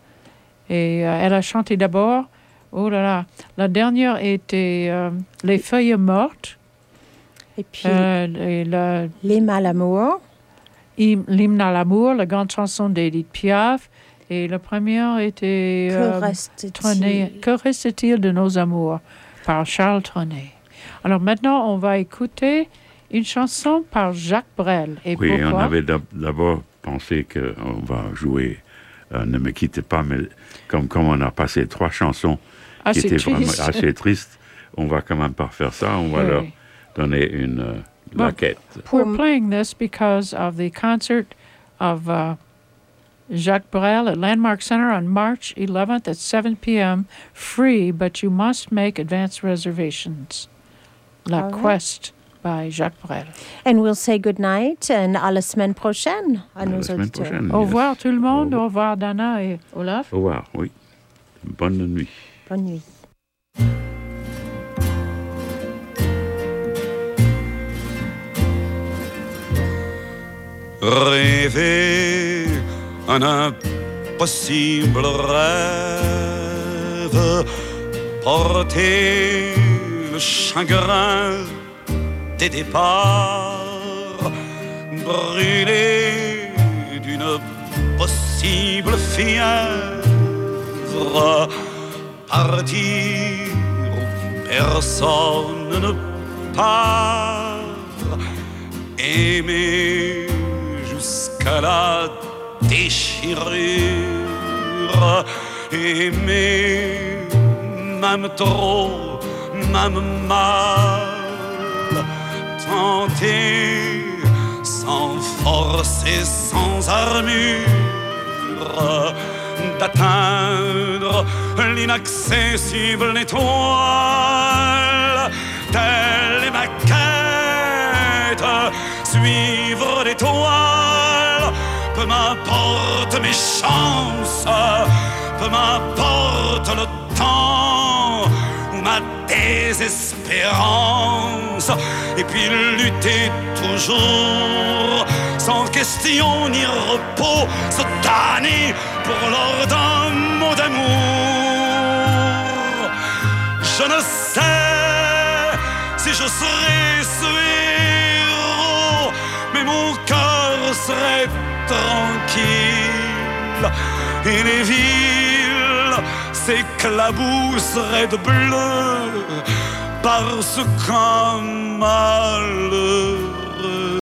S2: Et euh, elle a chanté d'abord, oh là là, la dernière était euh, Les Feuilles Mortes.
S1: Et puis,
S2: euh, et la,
S1: L'Hymne à l'amour.
S2: L'Hymne à l'amour, la grande chanson d'Edith Piaf. Et la première était...
S1: Que
S2: euh,
S1: reste-t-il?
S2: Trenet, Que reste-t-il de nos amours, par Charles Trenet. Alors maintenant, on va écouter une chanson par Jacques Brel. Et
S13: oui,
S2: pourquoi?
S13: On avait d'abord pensé qu'on va jouer euh, Ne me quittez pas, mais comme, comme on a passé trois chansons
S2: assez
S13: qui étaient
S2: triste.
S13: vraiment assez tristes, on va quand même pas faire ça. On va
S2: oui.
S13: leur donner une euh, laquette.
S2: We're playing this because of the concert of uh, Jacques Brel at Landmark Center on March eleventh at seven p.m. Free, but you must make advance reservations. La
S1: All right.
S2: Quest by Jacques Brel.
S1: And we'll say good night and à la semaine prochaine à, à nos auditeurs.
S13: Prochaine,
S2: Au
S13: yes.
S2: revoir tout le monde. Au revoir Dana et Olaf.
S13: Au revoir, oui. Bonne nuit.
S1: Bonne nuit.
S8: Rêver un impossible rêve, porter le chagrin des départs, brûler d'une possible fièvre, partir où personne ne part, aimer jusqu'à la déchirure, aimer même trop, même mal, tenter sans force et sans armure d'atteindre l'inaccessible étoile. Telle est ma quête, suivre l'étoile. Peu m'importe mes chances, peu m'importe le temps ou ma désespérance, et puis lutter toujours sans question ni repos, se damner pour l'or d'un mot d'amour. Je ne sais si je serai ce héros, mais mon cœur serait tranquille et les villes s'éclabousseraient de bleu parce qu'un malheur